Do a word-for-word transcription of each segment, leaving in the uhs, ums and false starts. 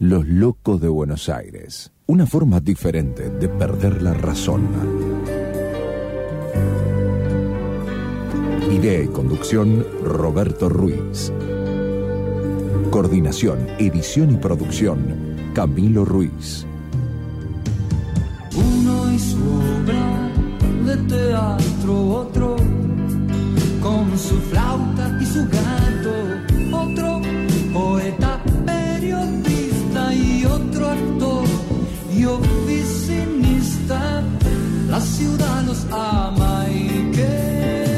Los locos de Buenos Aires. Una forma diferente de perder la razón. Idea y conducción, Roberto Ruiz. Coordinación, edición y producción, Camilo Ruiz. Uno y su obra de teatro, otro con su flauta y su gato, otro poeta, periodista y otro actor y oficinista. La ciudad los ama y que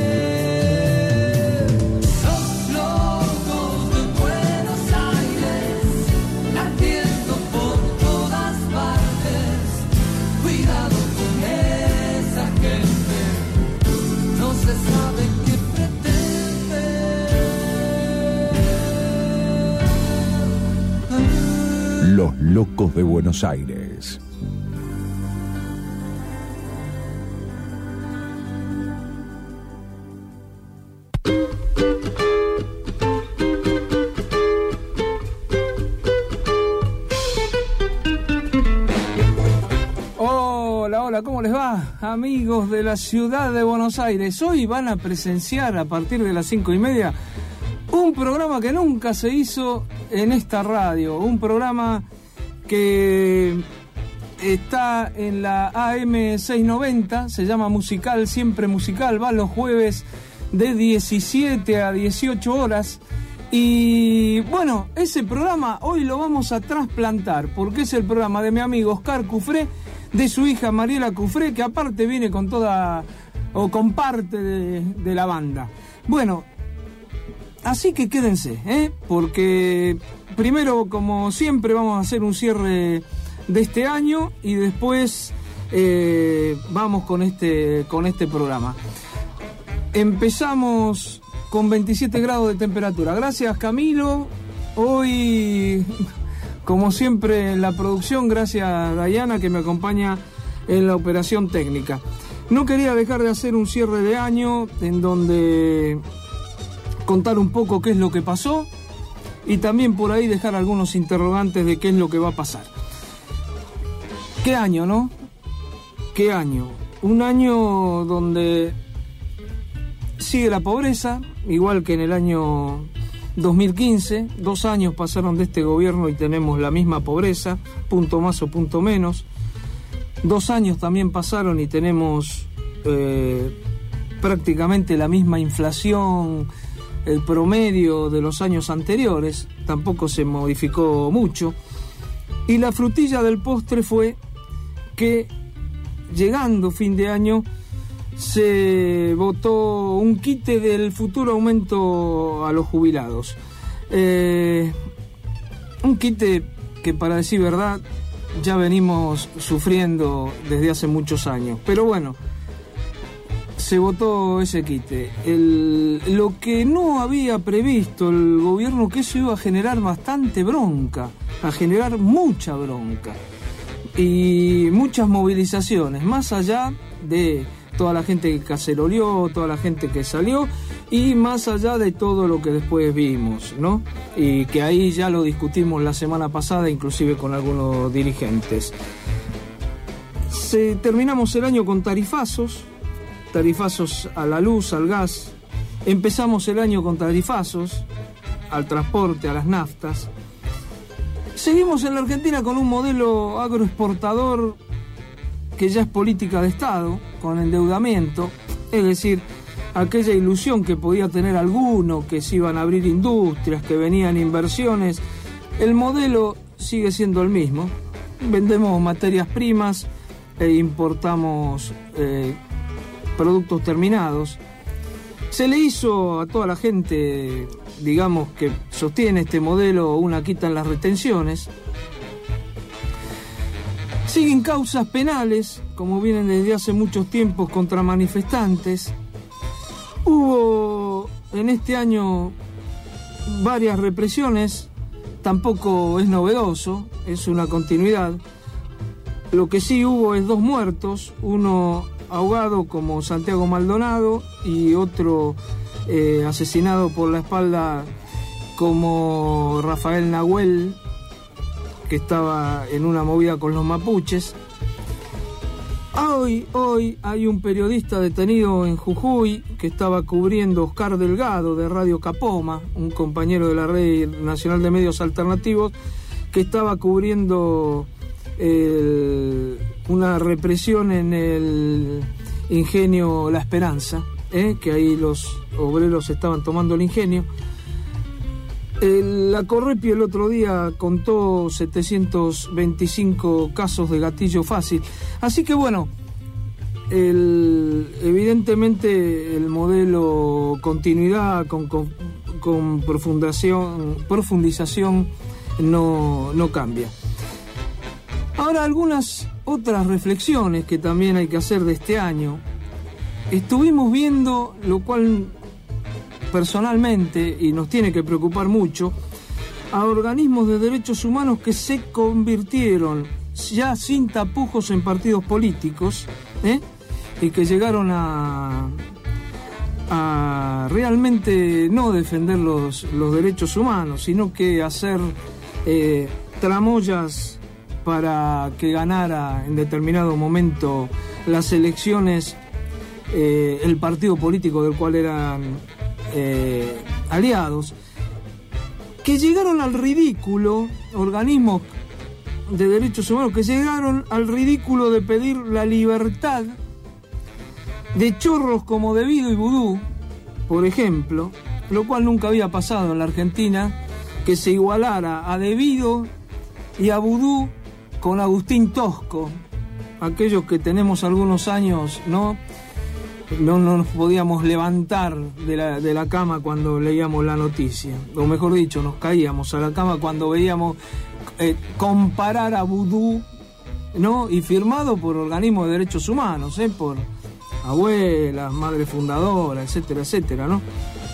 Los locos de Buenos Aires. Hola, hola, ¿cómo les va? Amigos de la ciudad de Buenos Aires. Hoy van a presenciar a partir de las cinco y media un programa que nunca se hizo en esta radio, un programa que está en la A M seiscientos noventa, se llama Musical, siempre musical, va los jueves de diecisiete a dieciocho horas. Y bueno, ese programa hoy lo vamos a trasplantar, porque es el programa de mi amigo Oscar Cufré, de su hija Mariela Cufré, que aparte viene con toda, o con parte de, de la banda. Bueno, así que quédense, ¿eh? Porque primero, como siempre, vamos a hacer un cierre de este año y después eh, vamos con este, con este programa. Empezamos con veintisiete grados de temperatura. Gracias, Camilo. Hoy, como siempre, en la producción, gracias a Dayana, que me acompaña en la operación técnica. No quería dejar de hacer un cierre de año en donde contar un poco qué es lo que pasó y también por ahí dejar algunos interrogantes de qué es lo que va a pasar. ¿Qué año, no? ¿Qué año? Un año donde sigue la pobreza, igual que en el año dos mil quince. Dos años pasaron de este gobierno y tenemos la misma pobreza, punto más o punto menos. Dos años también pasaron y tenemos eh, prácticamente la misma inflación, el promedio de los años anteriores, tampoco se modificó mucho. Y la frutilla del postre fue que, llegando fin de año, se votó un quite del futuro aumento a los jubilados. Eh, un quite que, para decir verdad, ya venimos sufriendo desde hace muchos años. Pero bueno, se votó ese quite. El, lo que no había previsto el gobierno, que eso iba a generar bastante bronca, a generar mucha bronca y muchas movilizaciones, más allá de toda la gente que caceroleó, toda la gente que salió y más allá de todo lo que después vimos, ¿no? Y que ahí ya lo discutimos la semana pasada, inclusive con algunos dirigentes. Se, terminamos el año con tarifazos, tarifazos a la luz, al gas. Empezamos el año con tarifazos al transporte, a las naftas. Seguimos en la Argentina con un modelo agroexportador que ya es política de Estado, con endeudamiento, es decir, aquella ilusión que podía tener alguno, que se iban a abrir industrias, que venían inversiones. El modelo sigue siendo el mismo. Vendemos materias primas e importamos eh, productos terminados. Se le hizo a toda la gente, digamos, que sostiene este modelo, una quita en las retenciones. Siguen causas penales, como vienen desde hace muchos tiempos, contra manifestantes. Hubo en este año varias represiones, tampoco es novedoso, es una continuidad. Lo que sí hubo es dos muertos, uno ahogado como Santiago Maldonado y otro eh, asesinado por la espalda como Rafael Nahuel, que estaba en una movida con los mapuches. Hoy, hoy hay un periodista detenido en Jujuy que estaba cubriendo, Oscar Delgado, de Radio Capoma, un compañero de la Red Nacional de Medios Alternativos, que estaba cubriendo el, una represión en el ingenio La Esperanza, ¿eh? que ahí los obreros estaban tomando el ingenio. El, la Correpi el otro día contó setecientos veinticinco casos de gatillo fácil. Así que bueno, el, evidentemente el modelo continuidad con, con, con profundación, profundización no, no cambia. Ahora, algunas otras reflexiones que también hay que hacer de este año. Estuvimos viendo, lo cual personalmente, y nos tiene que preocupar mucho, a organismos de derechos humanos que se convirtieron ya sin tapujos en partidos políticos, ¿eh? y que llegaron a, a realmente no defender los, los derechos humanos, sino que hacer eh, tramoyas para que ganara en determinado momento las elecciones eh, el partido político del cual eran eh, aliados, que llegaron al ridículo, organismos de derechos humanos que llegaron al ridículo de pedir la libertad de chorros como Debido y Vudú, por ejemplo, lo cual nunca había pasado en la Argentina, que se igualara a Debido y a Vudú con Agustín Tosco. Aquellos que tenemos algunos años, ¿no? No, no nos podíamos levantar de la, de la cama cuando leíamos la noticia, o mejor dicho, nos caíamos a la cama cuando veíamos eh, comparar a Vudú, ¿no? Y firmado por organismos de derechos humanos, ¿eh? Por abuelas, madres fundadoras, etcétera, etcétera, ¿no?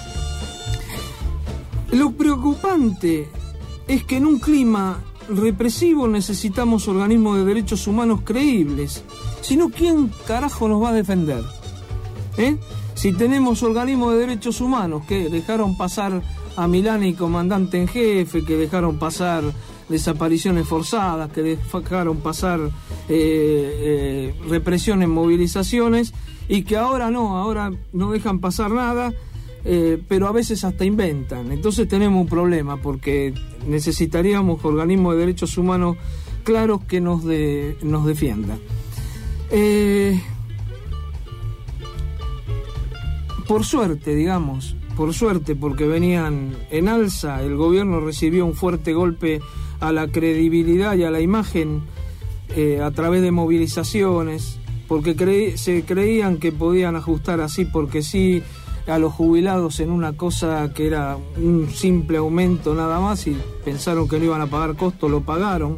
Lo preocupante es que en un clima represivo necesitamos organismos de derechos humanos creíbles. Si no, ¿quién carajo nos va a defender? ¿Eh? Si tenemos organismos de derechos humanos que dejaron pasar a Milani comandante en jefe, que dejaron pasar desapariciones forzadas, que dejaron pasar eh, eh, represión en movilizaciones, y que ahora no, ahora no dejan pasar nada, eh, pero a veces hasta inventan. Entonces tenemos un problema, porque necesitaríamos organismos de derechos humanos claros que nos, de, nos defiendan. Eh, por suerte, digamos, por suerte, porque venían en alza, el gobierno recibió un fuerte golpe a la credibilidad y a la imagen eh, a través de movilizaciones, porque cre- se creían que podían ajustar así porque sí a los jubilados en una cosa que era un simple aumento nada más, y pensaron que no iban a pagar costos, lo pagaron.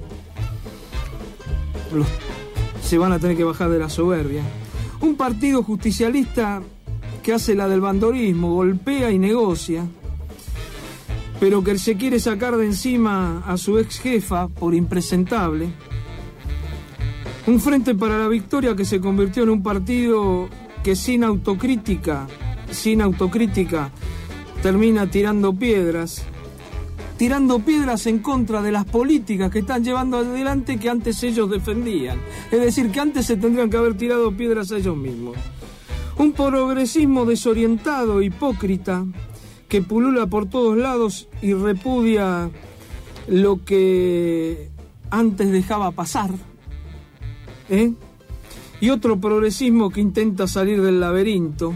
Los, se van a tener que bajar de la soberbia. Un partido justicialista que hace la del bandorismo, golpea y negocia, pero que se quiere sacar de encima a su ex jefa por impresentable. Un Frente para la Victoria que se convirtió en un partido que sin autocrítica, sin autocrítica, termina tirando piedras, tirando piedras en contra de las políticas que están llevando adelante que antes ellos defendían. Es decir, que antes se tendrían que haber tirado piedras a ellos mismos. Un progresismo desorientado, hipócrita, que pulula por todos lados y repudia lo que antes dejaba pasar, ¿eh? Y otro progresismo que intenta salir del laberinto,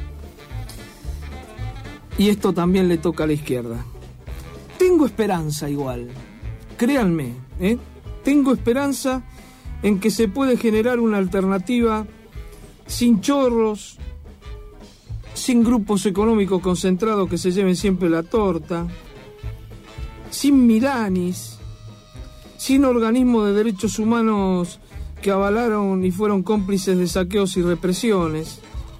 y esto también le toca a la izquierda. Tengo esperanza igual, créanme, ¿eh? Tengo esperanza en que se puede generar una alternativa sin chorros, sin grupos económicos concentrados que se lleven siempre la torta, sin Milanis, sin organismos de derechos humanos que avalaron y fueron cómplices de saqueos y represiones.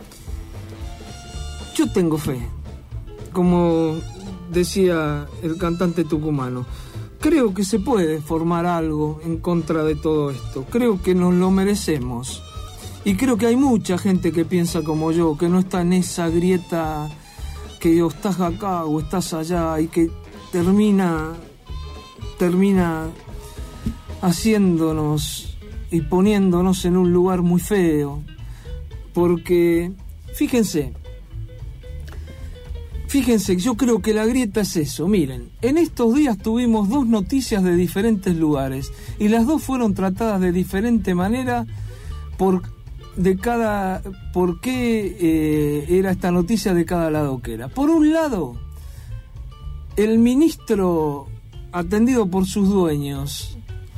Yo tengo fe, como decía el cantante tucumano. Creo que se puede formar algo en contra de todo esto. Creo que nos lo merecemos. Y creo que hay mucha gente que piensa como yo, que no está en esa grieta que o estás acá o estás allá, y que termina, termina haciéndonos y poniéndonos en un lugar muy feo, porque fíjense, fíjense, yo creo que la grieta es eso. Miren, en estos días tuvimos dos noticias de diferentes lugares y las dos fueron tratadas de diferente manera por de cada por qué eh, era esta noticia de cada lado que era. Por un lado, el ministro atendido por sus dueños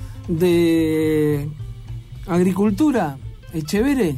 de Agricultura, Echeverre,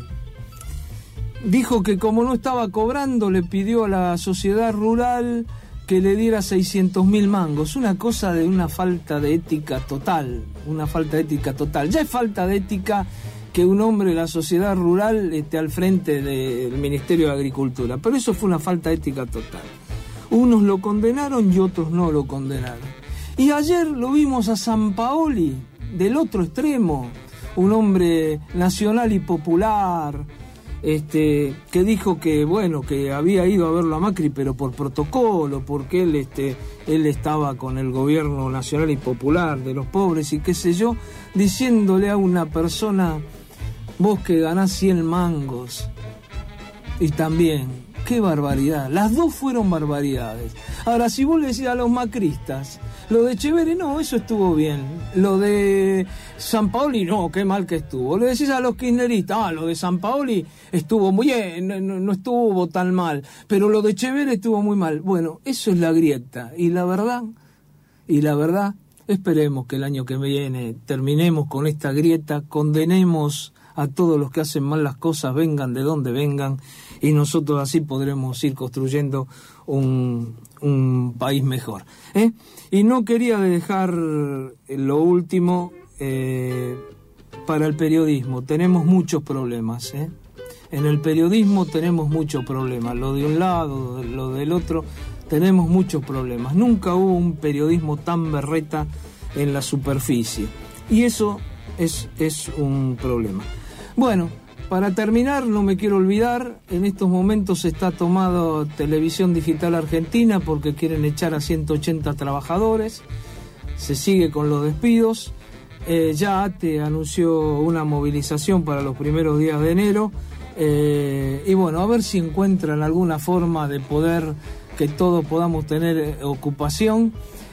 dijo que como no estaba cobrando, le pidió a la sociedad rural que le diera seiscientos mil mangos. Una cosa de una falta de ética total, una falta de ética total. Ya es falta de ética que un hombre de la sociedad rural esté al frente del Ministerio de Agricultura, pero eso fue una falta de ética total. Unos lo condenaron y otros no lo condenaron. Y ayer lo vimos a Sampaoli, del otro extremo, un hombre nacional y popular, este, que dijo que bueno, que había ido a verlo a Macri, pero por protocolo, porque él, este, él estaba con el gobierno nacional y popular de los pobres y qué sé yo, diciéndole a una persona, vos que ganás cien mangos. Y también, qué barbaridad, las dos fueron barbaridades. Ahora, si vos le decís a los macristas, lo de Echeverre, no, eso estuvo bien. Lo de Sampaoli, no, qué mal que estuvo. Le decís a los kirchneristas, ah, lo de Sampaoli estuvo muy bien, no, no estuvo tan mal. Pero lo de Echeverre estuvo muy mal. Bueno, eso es la grieta. Y la verdad, y la verdad, esperemos que el año que viene terminemos con esta grieta, condenemos a todos los que hacen mal las cosas, vengan de donde vengan, y nosotros así podremos ir construyendo un, un país mejor, ¿eh? Y no quería dejar lo último eh, para el periodismo. Tenemos muchos problemas, ¿eh? En el periodismo tenemos muchos problemas, lo de un lado, lo del otro, tenemos muchos problemas. Nunca hubo un periodismo tan berreta en la superficie, y eso es, es un problema. Bueno, para terminar, no me quiero olvidar, en estos momentos está tomado Televisión Digital Argentina porque quieren echar a ciento ochenta trabajadores, se sigue con los despidos, eh, ya ATE anunció una movilización para los primeros días de enero, eh, y bueno, a ver si encuentran alguna forma de poder que todos podamos tener eh, ocupación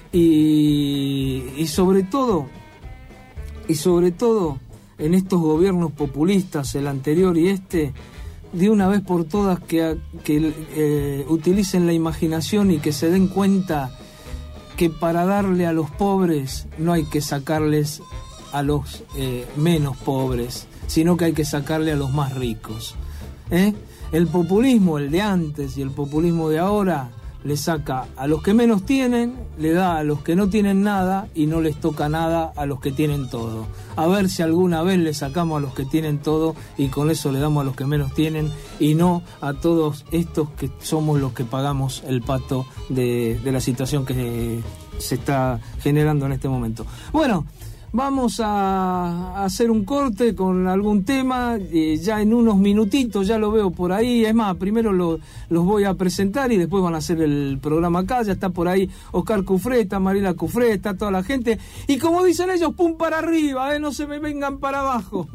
y, y sobre todo, y sobre todo, en estos gobiernos populistas, el anterior y este, de una vez por todas que, que eh, utilicen la imaginación y que se den cuenta que para darle a los pobres no hay que sacarles a los eh, menos pobres, sino que hay que sacarle a los más ricos, ¿eh? El populismo, el de antes y el populismo de ahora, le saca a los que menos tienen, le da a los que no tienen nada y no les toca nada a los que tienen todo. A ver si alguna vez le sacamos a los que tienen todo y con eso le damos a los que menos tienen y no a todos estos que somos los que pagamos el pato de, de la situación que se está generando en este momento. Bueno, vamos a hacer un corte con algún tema, eh, ya en unos minutitos, ya lo veo por ahí. Es más, primero lo, los voy a presentar y después van a hacer el programa acá. Ya está por ahí Oscar Cufré, está Mariela Cufré, está toda la gente. Y como dicen ellos, pum para arriba, eh, no se me vengan para abajo.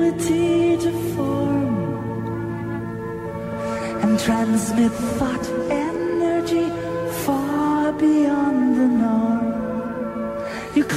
Transmit thought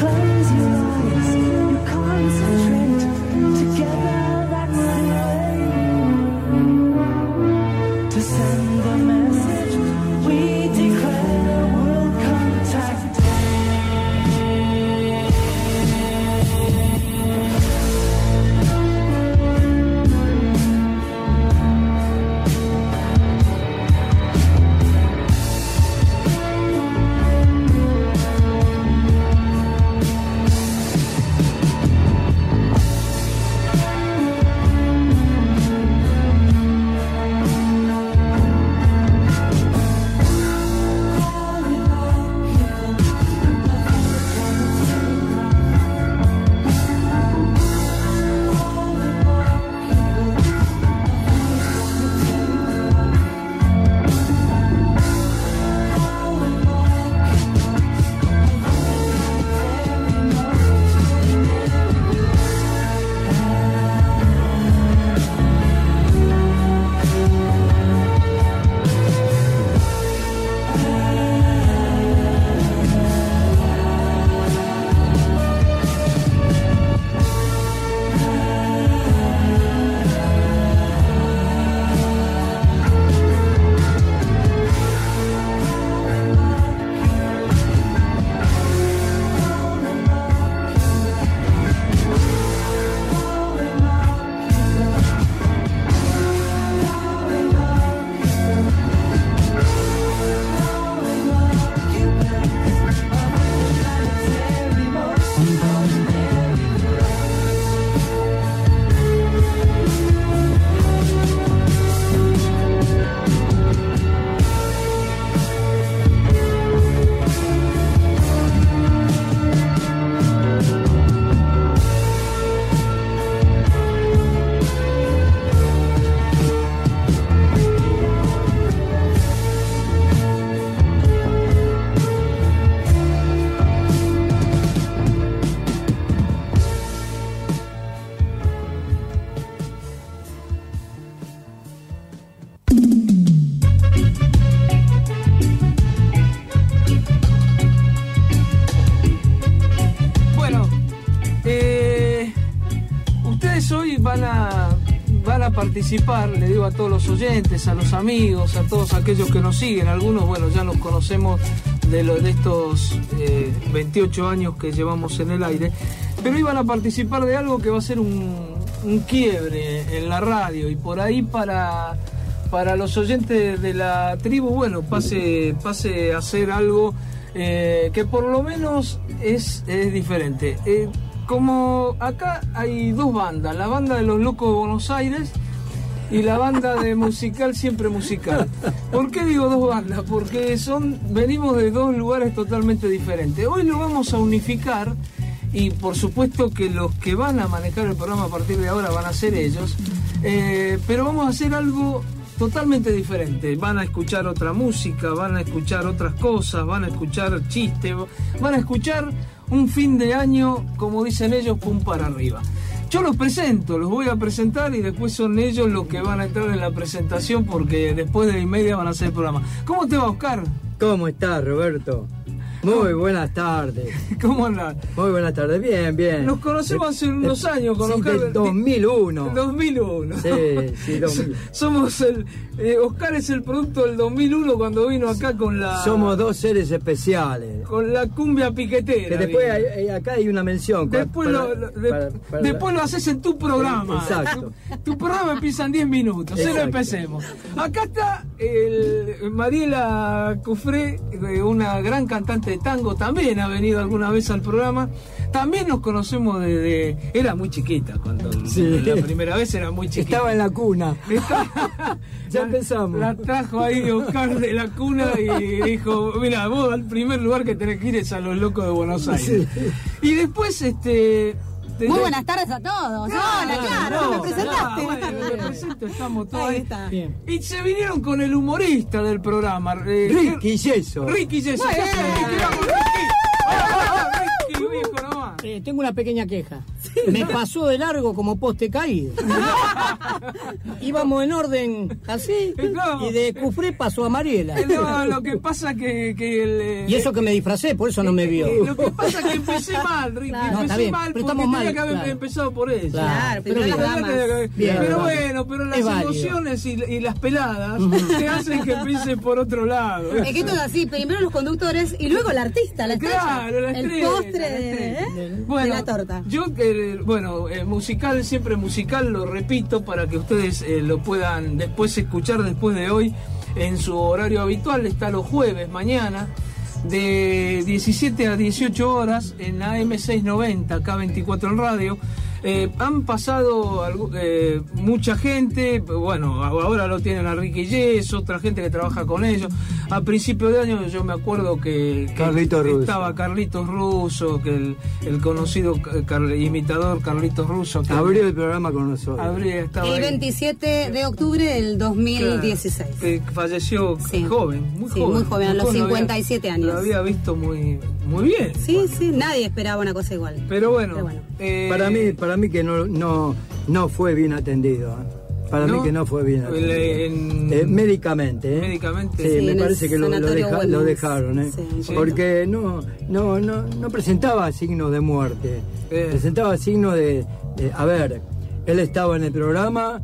van a, van a participar, le digo a todos los oyentes, a los amigos, a todos aquellos que nos siguen. Algunos, bueno, ya nos conocemos de, lo, de estos eh, veintiocho años que llevamos en el aire, pero iban a participar de algo que va a ser un, un quiebre en la radio, y por ahí para, para los oyentes de la tribu, bueno, pase, pase a hacer algo eh, que por lo menos es, es diferente. Eh, como acá hay dos bandas, la banda de los Locos de Buenos Aires y la banda de Musical Siempre Musical. ¿Por qué digo dos bandas? Porque son, venimos de dos lugares totalmente diferentes. Hoy lo vamos a unificar, y por supuesto que los que van a manejar el programa a partir de ahora van a ser ellos, eh, pero vamos a hacer algo totalmente diferente. Van a escuchar otra música, van a escuchar otras cosas, van a escuchar chistes, van a escuchar un fin de año, como dicen ellos, pum para arriba. Yo los presento, los voy a presentar, y después son ellos los que van a entrar en la presentación, porque después de y media van a hacer el programa. ¿Cómo te va, Oscar? ¿Cómo estás, Roberto? Muy buenas tardes. ¿Cómo andás? Muy buenas tardes, bien, bien. Nos conocemos hace unos años con sí, Oscar. Del dos mil uno. dos mil uno. Sí, sí, dos mil. Somos el... Eh, Oscar es el producto del dos mil uno, cuando vino acá con la... Somos dos seres especiales. Con la cumbia piquetera. Que después hay, hay, acá hay una mención. Después, para, lo, lo, de, para, para después la... lo haces en tu programa. Exacto. Tu, tu programa empieza en diez minutos. Se lo empecemos. Acá está el Mariela Cufré, una gran cantante de tango, también ha venido alguna vez al programa. También nos conocemos desde... Era muy chiquita cuando sí. La primera vez era muy chiquita. Estaba en la cuna. Estaba... Ya empezamos. La trajo ahí Oscar de la cuna y dijo, mira, vos al primer lugar que tenés que ir es a los Locos de Buenos Aires. Sí. Y después, este... Muy de... buenas tardes a todos. Claro, Hola, claro, no, me presentaste. Bueno, me presento, estamos todos ahí. Está. Bien. Y se vinieron con el humorista del programa. Eh, Ricky Yeso. Ricky Yeso. Bueno. Ricky, vamos, Ricky. Ricky, viejo nomás. Eh, tengo una pequeña queja. me pasó de largo como poste caído. Íbamos en orden así, No. y de Cufré pasó a Mariela. No, lo que pasa que, que el, Y eso que me disfracé, por eso no me vio. Lo que pasa es que empecé mal, Ricky. Claro. No, está empecé bien, mal pero porque estamos tenía mal, que haber claro. empezado por eso. Claro, primero pero las bien. damas. Bien, pero verdad. bueno, pero las Es válido. emociones y, y las peladas te hacen que empieces por otro lado. Es que esto es así, primero los conductores y luego el artista, la estrella. Claro, la el estrella, postre la de, estrella. ¿eh? Bueno, de la torta. Yo, eh, bueno, eh, musical, siempre musical, lo repito para que ustedes eh, lo puedan después escuchar después de hoy en su horario habitual. Está los jueves, mañana, de diecisiete a dieciocho horas en A M seiscientos noventa, K veinticuatro en radio. Eh, han pasado algu- eh, mucha gente, bueno, ahora lo tienen a Ricky Yes, otra gente que trabaja con ellos. A principios de año yo me acuerdo que, que Carlitos Russo. estaba Carlitos Russo, que el, el conocido Car- imitador Carlitos Russo, que Abrió el programa con nosotros. habría estado El ahí, veintisiete de octubre del dos mil dieciséis. que falleció Sí. joven, muy Sí, joven. muy joven, a los lo había- cincuenta y siete años. Lo había visto muy, muy bien. Sí, sí, nadie esperaba una cosa igual. Pero bueno, Pero bueno. eh, Para mí, para mí que no, no, no fue bien atendido. ¿eh? Para ¿no? mí que no fue bien El- atendido. en- Eh, médicamente, ¿eh? Médicamente. Sí, Sí, me en parece el que lo, lo sanatorio deja- Güemes. lo dejaron, ¿eh? Sí, un poco. Porque no, no, no, no presentaba signos de muerte. Eh. Presentaba signos de, de- a ver, él estaba en el programa,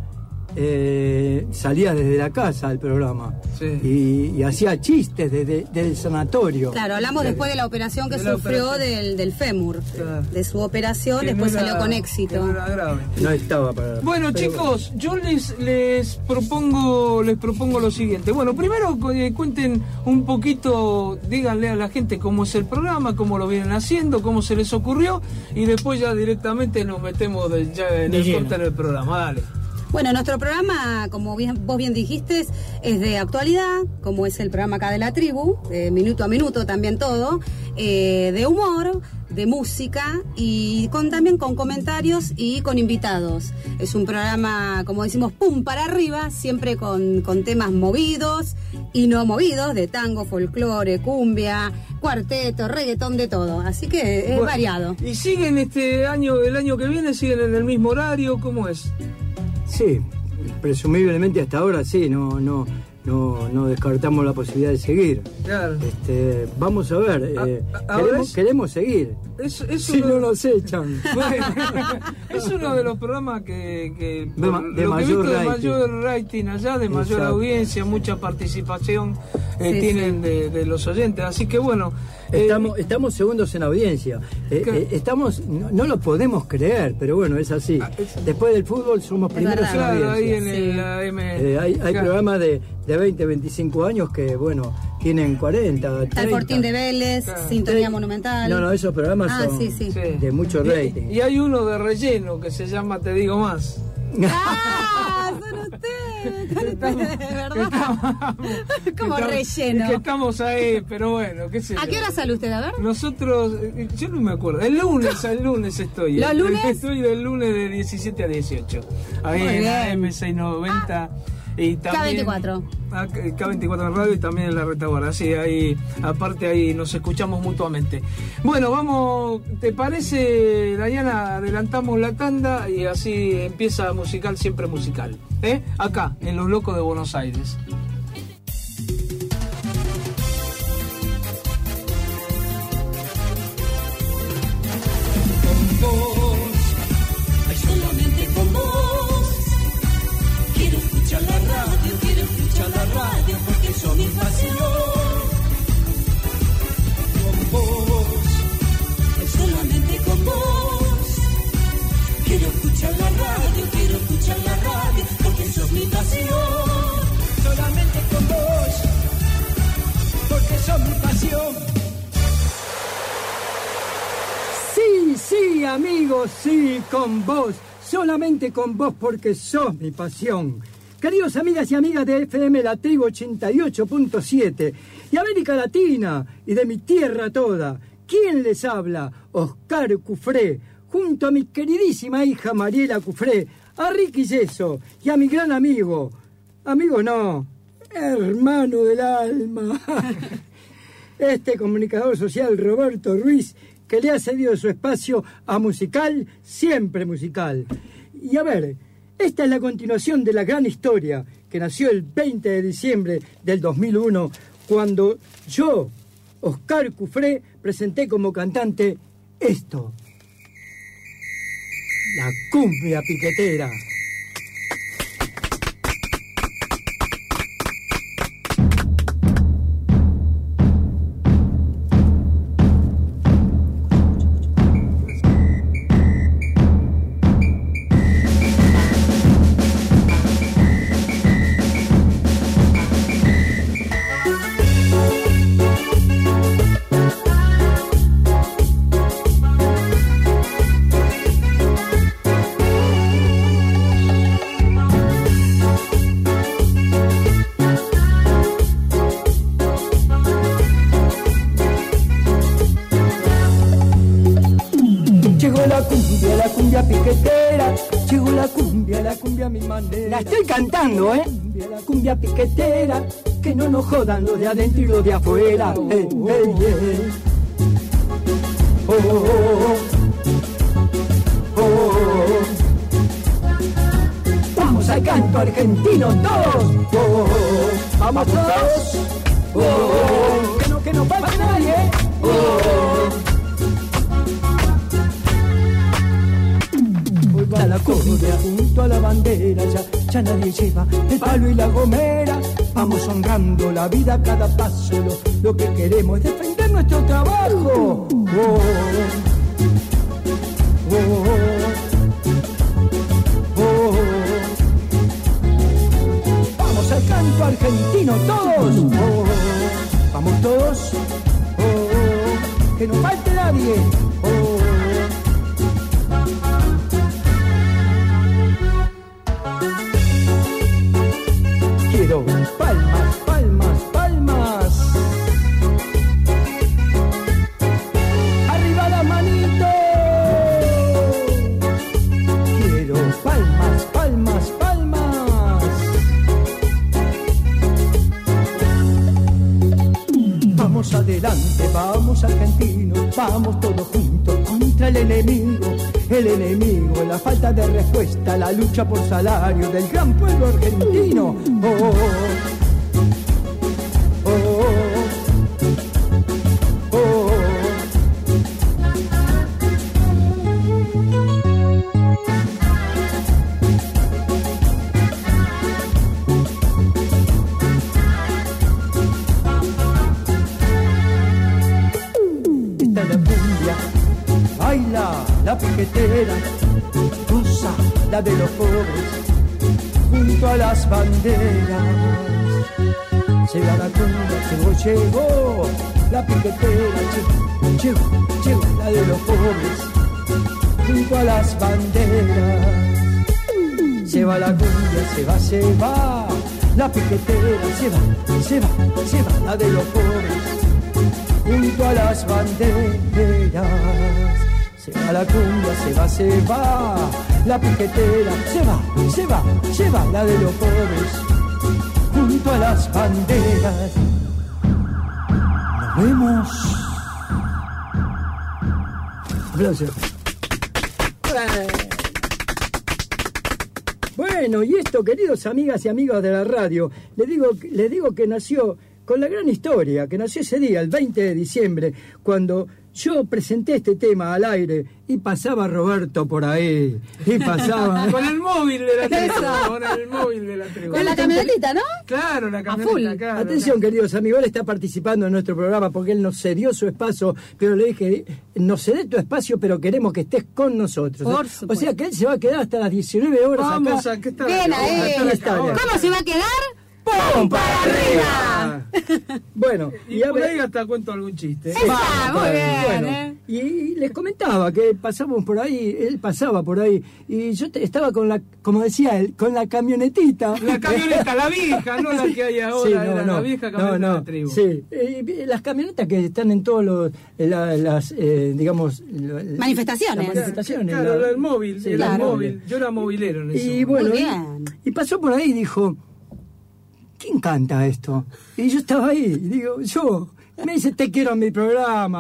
eh, salía desde la casa del programa Sí. y, y hacía chistes desde, desde el sanatorio. Claro, hablamos después de la operación que De la sufrió operación. del, del fémur, Claro. de su operación, que después no era- salió con que éxito. no era grave. No estaba para. Bueno, pero chicos, yo les les propongo les propongo lo siguiente. Bueno, primero eh, cuenten un poquito, díganle a la gente cómo es el programa, cómo lo vienen haciendo, cómo se les ocurrió y después ya directamente nos metemos de- ya en De el lleno. corte del programa. Dale. Bueno, nuestro programa, como bien, vos bien dijiste, es de actualidad, como es el programa acá de la tribu, eh, minuto a minuto también todo, eh, de humor, de música y con también con comentarios y con invitados. Es un programa, como decimos, pum para arriba, siempre con, con temas movidos y no movidos, de tango, folclore, cumbia, cuarteto, reggaetón, de todo. Así que es Bueno, variado. ¿Y siguen este año, el año que viene, siguen en el mismo horario? ¿Cómo es? Sí, presumiblemente hasta ahora sí, no, no, no, no descartamos la posibilidad de seguir. Claro. Este, vamos a ver, eh, A- a- ahora queremos, es- queremos seguir. Es, es Si uno- no nos echan. Bueno, es uno de los programas que, que De ma- por de lo que he mayor visto, de rating. mayor rating allá, de mayor Exacto. audiencia, mucha participación eh, Sí, tienen De, de los oyentes. Así que bueno, eh, Estamos, estamos segundos en audiencia. Eh, ¿Qué? eh, estamos, no, no lo podemos creer, pero bueno, es así. Ah, es- Después del fútbol somos Es primeros en verdad. claro, ahí audiencia. en Sí. el A M. Eh, hay hay claro. programas de, de veinte, veinticinco años que, bueno, tienen cuarenta, Está el treinta. Fortín de Vélez, Claro. Sintonía Monumental. No, no, esos programas Ah, son sí, sí. Sí. de mucho Y- rating. Y, hay uno de relleno que se llama Te Digo Más. ¡Ah! Son ustedes, son ustedes, ¿verdad? Como Que estamos- relleno. Que estamos ahí, pero bueno, qué sé ¿A yo. qué hora sale usted? A ver. Nosotros, eh, yo no me acuerdo, el lunes, el lunes estoy. ¿Los El- lunes? Estoy del lunes de diecisiete a dieciocho. Ahí Muy en bien. A M seiscientos noventa. Y también, K veinticuatro. Ah, K veinticuatro en radio y también en la retaguardia. Sí, ahí, aparte ahí nos escuchamos mutuamente. Bueno, vamos, ¿te parece, Dayana? Adelantamos la tanda y así empieza musical, siempre musical. ¿Eh? Acá, en Los Locos de Buenos Aires. Ay, solamente con vos. Quiero escuchar la radio, quiero escuchar la radio, porque sos mi pasión. Con vos, ay, solamente con vos. Quiero escuchar la radio, quiero escuchar la radio, porque sos mi pasión. Solamente con vos, porque sos mi pasión. Sí, sí, amigos, sí, con vos. Solamente con vos porque sos mi pasión. Queridos amigas y amigas de F M La Tribu ochenta y ocho punto siete y América Latina y de mi tierra toda, ¿quién les habla? Oscar Cufré, junto a mi queridísima hija Mariela Cufré, a Ricky Yeso y a mi gran amigo, amigo no, hermano del alma, este comunicador social Roberto Ruiz, que le ha cedido su espacio a Musical, siempre musical. Y a ver, esta es la continuación de la gran historia que nació el veinte de diciembre del dos mil uno, cuando yo, Oscar Cufré, presenté como cantante esto: la cumbia piquetera. La estoy cantando, ¿eh? La cumbia piquetera, que no nos jodan los de adentro y los de afuera. Hey, hey, hey. Oh, oh, oh, oh. Vamos al canto argentino todos. Oh, oh, oh. Vamos todos. Oh, oh. Que no, que no falte nadie. Oh, oh. Va la cumbia junto a la bandera, ya, ya nadie lleva el palo y la gomera. Vamos honrando la vida a cada paso, lo, lo que queremos es defender nuestro trabajo. Oh, oh, oh, oh, oh. Vamos al canto argentino todos. Oh, oh. Vamos todos. Oh, oh. Que no falte nadie. Oh, oh. Palmas, palmas, palmas. Arriba la manito. Quiero palmas, palmas, palmas. Vamos adelante, vamos argentinos, vamos todos juntos contra el enemigo. El enemigo, la falta de respuesta, la lucha por salario del gran pueblo argentino. Oh, oh, oh, oh, oh. Esta es la cumbia, baila la piquetera, goza la de los pobres, junto a las banderas. Llega la cumbia, llegó, llegó la piquetera, llegó, llegó, llegó la de los pobres, junto a las banderas. Se va la cumbia, se va, se va la piquetera, se va, se va, se va la de los pobres, junto a las banderas. Se va la cumbia, se va, se va la piquetera, se va, se va, se va la de los pobres, junto a las banderas. Nos vemos. Aplausos. Bueno, y esto, queridos amigas y amigos de la radio, les digo, les digo que nació con la gran historia, que nació ese día, el veinte de diciembre, cuando yo presenté este tema al aire y pasaba Roberto por ahí, y pasaba... Con el móvil de la tribu, con el móvil de la tribu. Con la camionetita, ¿no? Claro, la camioneta, claro. Atención, claro. queridos amigos, él está participando en nuestro programa porque él nos cedió su espacio, pero le dije, nos cedé tu espacio, pero queremos que estés con nosotros. Por ¿eh? supuesto. O sea que él se va a quedar hasta las diecinueve horas Vamos acá. a que está. Bien ahí. Hasta la Está bien. ¿Cómo se va a quedar? ¡Pum para arriba! Bueno, Y, y a por ver- ahí hasta cuento algún chiste. Está, Vamos, muy bien, bueno, ¿eh? y les comentaba que pasamos por ahí, él pasaba por ahí, y yo te- estaba con la, como decía él, con la camionetita. La camioneta, la vieja, no la que hay ahora, Sí, era la vieja camioneta no, no, de la tribu. sí. Eh, las camionetas que están en todos los, la- las, eh, digamos... lo- Manifestaciones. las manifestaciones. Claro, la- el móvil, sí, el la- móvil. Yo era movilero en eso. Y bueno, Muy y, bien. y pasó por ahí y dijo, ¿quién canta esto? Y yo estaba ahí, y digo, yo. Me dice, te quiero en mi programa.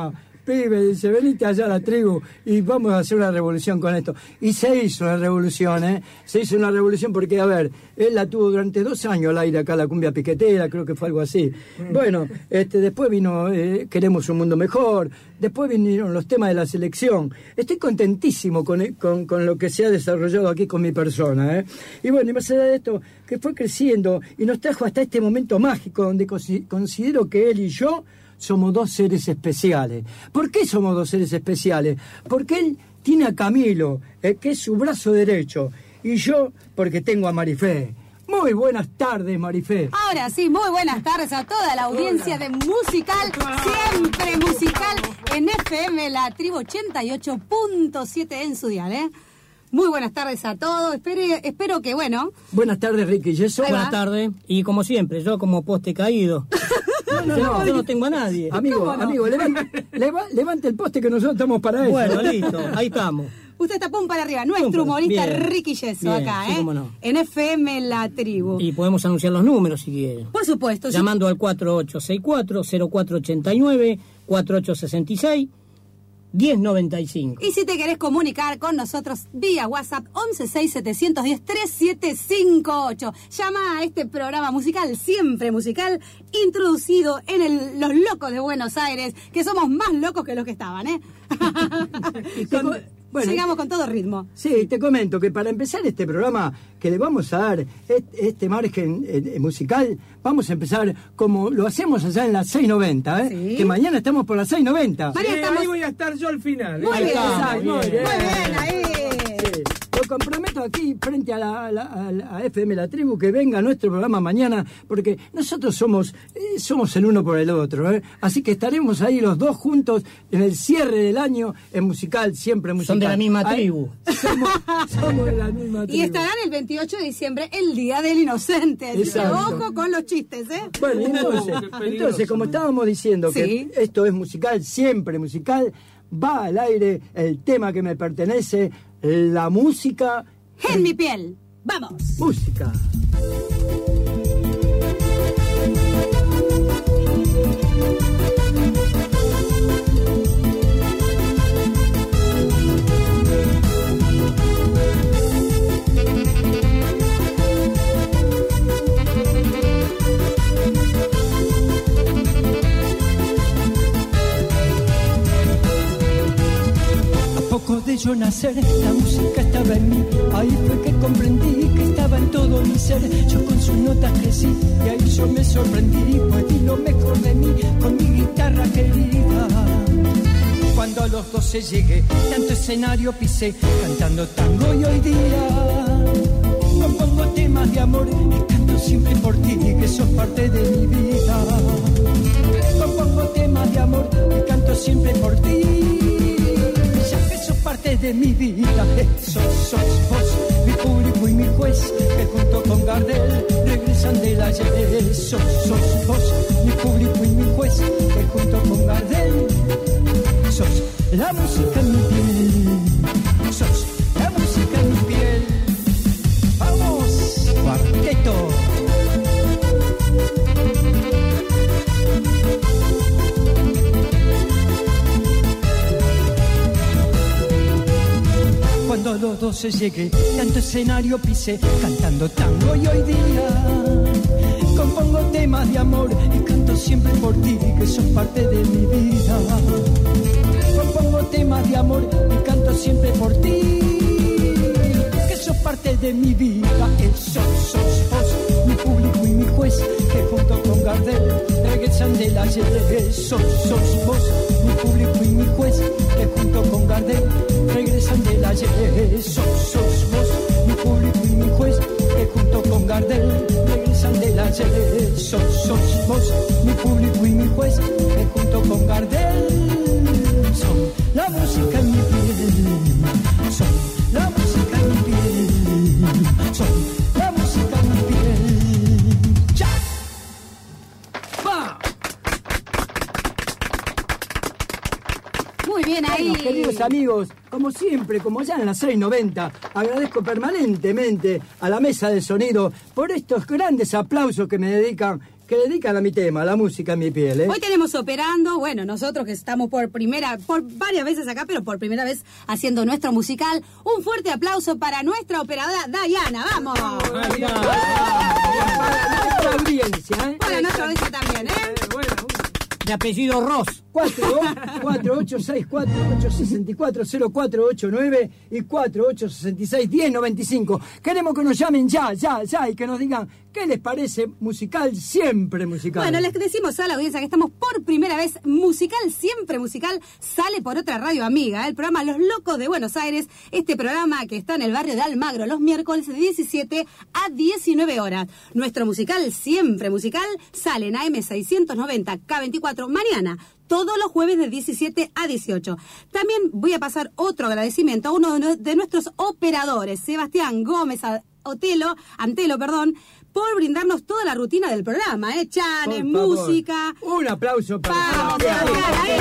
pibe, dice, venite allá a la tribu y vamos a hacer una revolución con esto. Y se hizo una revolución, ¿eh? Se hizo una revolución porque, a ver, él la tuvo durante dos años al aire acá, la cumbia piquetera, creo que fue algo así. Bueno, este, después vino eh, Queremos un Mundo Mejor, después vinieron los temas de la selección. Estoy contentísimo con, con, con lo que se ha desarrollado aquí con mi persona, ¿eh? Y bueno, y más allá de esto, que fue creciendo y nos trajo hasta este momento mágico donde considero que él y yo somos dos seres especiales. ¿Por qué somos dos seres especiales? Porque él tiene a Camilo, eh, que es su brazo derecho, y yo porque tengo a Marifé. Muy buenas tardes, Marifé. Ahora sí, muy buenas tardes a toda la audiencia Hola. de Musical, siempre Musical, en F M La Tribu ochenta y ocho punto siete en su dial, ¿eh? Muy buenas tardes a todos, espero, espero que, bueno... Buenas tardes, Ricky Yeso. Buenas tardes, y como siempre, yo como poste caído. No, no, no, yo no tengo a nadie. Amigo, no? amigo, levante, leva, levante el poste que nosotros estamos para eso. Bueno, listo, ahí estamos. Usted está pum para arriba, nuestro humorista bien, Ricky Yeso bien, acá, sí, ¿eh? Cómo no. En F M La Tribu. Y podemos anunciar los números si quieren. Por supuesto. Llamando sí. al cuatro ocho seis cuatro, cero cuatro ocho nueve, cuatro ocho seis seis, diez noventa y cinco. Y si te querés comunicar con nosotros vía WhatsApp, once seis siete uno cero, tres siete cinco ocho. Llama a este programa musical, siempre musical, introducido en el, los locos de Buenos Aires, que somos más locos que los que estaban, ¿eh? Y con, bueno, llegamos con todo ritmo. Sí, te comento que para empezar este programa que le vamos a dar este, este margen eh, musical, vamos a empezar como lo hacemos allá en las seis noventa, ¿eh? Sí. Que mañana estamos por las seis noventa. Sí, ahí voy a estar yo al final. Muy ¿eh? bien, Exacto, muy muy bien, bien. muy bien, ahí. Sí. Lo comprometo aquí frente a, la, a, la, a, la, a F M La Tribu que venga a nuestro programa mañana, porque nosotros somos eh, somos el uno por el otro, ¿eh? Así que estaremos ahí los dos juntos en el cierre del año en musical, siempre musical. Son de la misma ahí, tribu. Somos, somos de la misma tribu. Y estarán el veintiocho de diciembre, el Día del Inocente. Así que Exacto. ojo con los chistes, ¿eh? Bueno, entonces, entonces como estábamos diciendo que Sí. esto es musical, siempre musical, va al aire el tema que me pertenece, la música... En mi piel. ¡Vamos! Música. De yo nacer, la música estaba en mí. Ahí fue que comprendí que estaba en todo mi ser. Yo con sus notas crecí y ahí yo me sorprendí, pues di lo mejor de mí con mi guitarra querida. Cuando a los doce llegué, tanto escenario pisé, cantando tango y hoy día compongo temas de amor y canto siempre por ti, que sos parte de mi vida. Compongo temas de amor y canto siempre por ti, parte de mi vida, sos, sos vos, mi público y mi juez, que junto con Gardel regresan del ayer. Sos, sos vos, mi público y mi juez, que junto con Gardel sos la música en mi piel, sos la música en mi piel. Vamos, cuarteto. Cuando a los doce llegué, tanto escenario pisé, cantando tango y hoy día compongo temas de amor y canto siempre por ti, que sos parte de mi vida. Compongo temas de amor y canto siempre por ti, que sos parte de mi vida. Sos, sos vos, mi público y mi juez, que junto con Gardel regresan del ayer. Sos, sos vos, mi público y mi juez, que junto con Gardel regresan del ayer. Sos, sos vos, mi público y mi juez, que junto con Gardel regresan del ayer. Sos, sos vos, mi público y mi juez, que junto con Gardel son la música en mi piel, son la música en mi piel, son la música en mi piel. ¡Ya! ¡Va! Muy bien ahí. Bueno, queridos amigos, como siempre, como ya en las seis noventa, agradezco permanentemente a la mesa de sonido por estos grandes aplausos que me dedican que dedican a mi tema, a la música en mi piel. ¿eh? Hoy tenemos operando, bueno, nosotros que estamos por primera, por varias veces acá, pero por primera vez haciendo nuestro musical. Un fuerte aplauso para nuestra operadora Dayana, ¡vamos! Para nuestra audiencia, ¿eh? Para nuestra audiencia también, ¿eh? Eh, bueno, De apellido Ross. cuatro ocho seis cuatro ocho seis cuatro cero cuatro ocho nueve y cuatro ocho seis seis uno cero nueve cinco. Queremos que nos llamen ya, ya, ya y que nos digan qué les parece musical, siempre musical. Bueno, les decimos a la audiencia que estamos por primera vez, musical, siempre musical, sale por otra radio amiga, ¿eh? El programa Los Locos de Buenos Aires, este programa que está en el barrio de Almagro los miércoles de diecisiete a diecinueve horas. Nuestro musical, siempre musical, sale en A M seiscientos noventa K veinticuatro mañana, todos los jueves de diecisiete a dieciocho. También voy a pasar otro agradecimiento a uno de nuestros operadores, Sebastián Gómez Otelo, Antelo, perdón, por brindarnos toda la rutina del programa, ¿eh? Chanes, Por favor. música. Un aplauso para Vamos, Sebastián.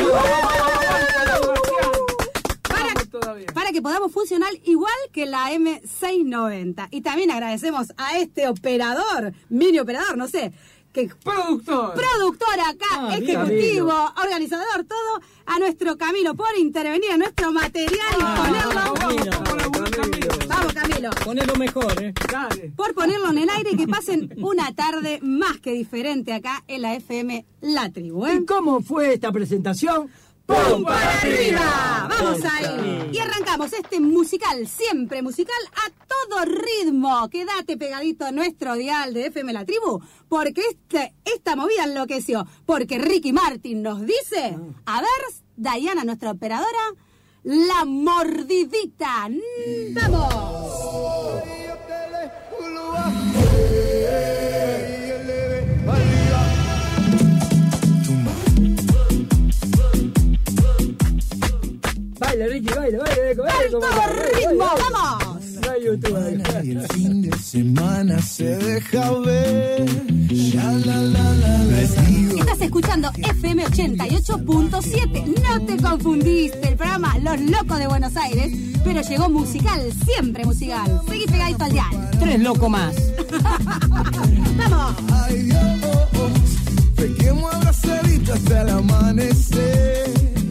Para, todavía. para que podamos funcionar igual que la M seiscientos noventa. Y también agradecemos a este operador, mini operador, no sé, que Productor. productor acá, Ah, ejecutivo, organizador, todo, a nuestro Camilo por intervenir en nuestro material y ponerlo. Camilo. Vamos, Camilo. Ponelo mejor, ¿eh? Dale. Por ponerlo en el aire y que pasen una tarde más que diferente acá en la F M La Tribu, ¿eh? ¿Y cómo fue esta presentación? ¡Pum para arriba! ¡Vamos ahí! Y arrancamos este musical, siempre musical, a todo ritmo. Quédate pegadito a nuestro dial de F M La Tribu, porque este, esta movida enloqueció. Porque Ricky Martin nos dice, a ver, Dayana, nuestra operadora, la mordidita. Mm, ¡Vamos! Baila, Ricky, baila, baila, baila, baila, ¡Al todo baila, ritmo! baila. ¡Vamos! No hay YouTube. Y el fin de semana se deja ver. Ya, la, la, la, vestido. Estás escuchando F M ochenta y ocho punto siete. No te confundiste, el programa Los Locos de Buenos Aires, pero llegó musical, siempre musical. Seguí pegadito al dial. Tres locos más. ¡Vamos! Ay, Dios, pequemos abrazaditos hasta el amanecer.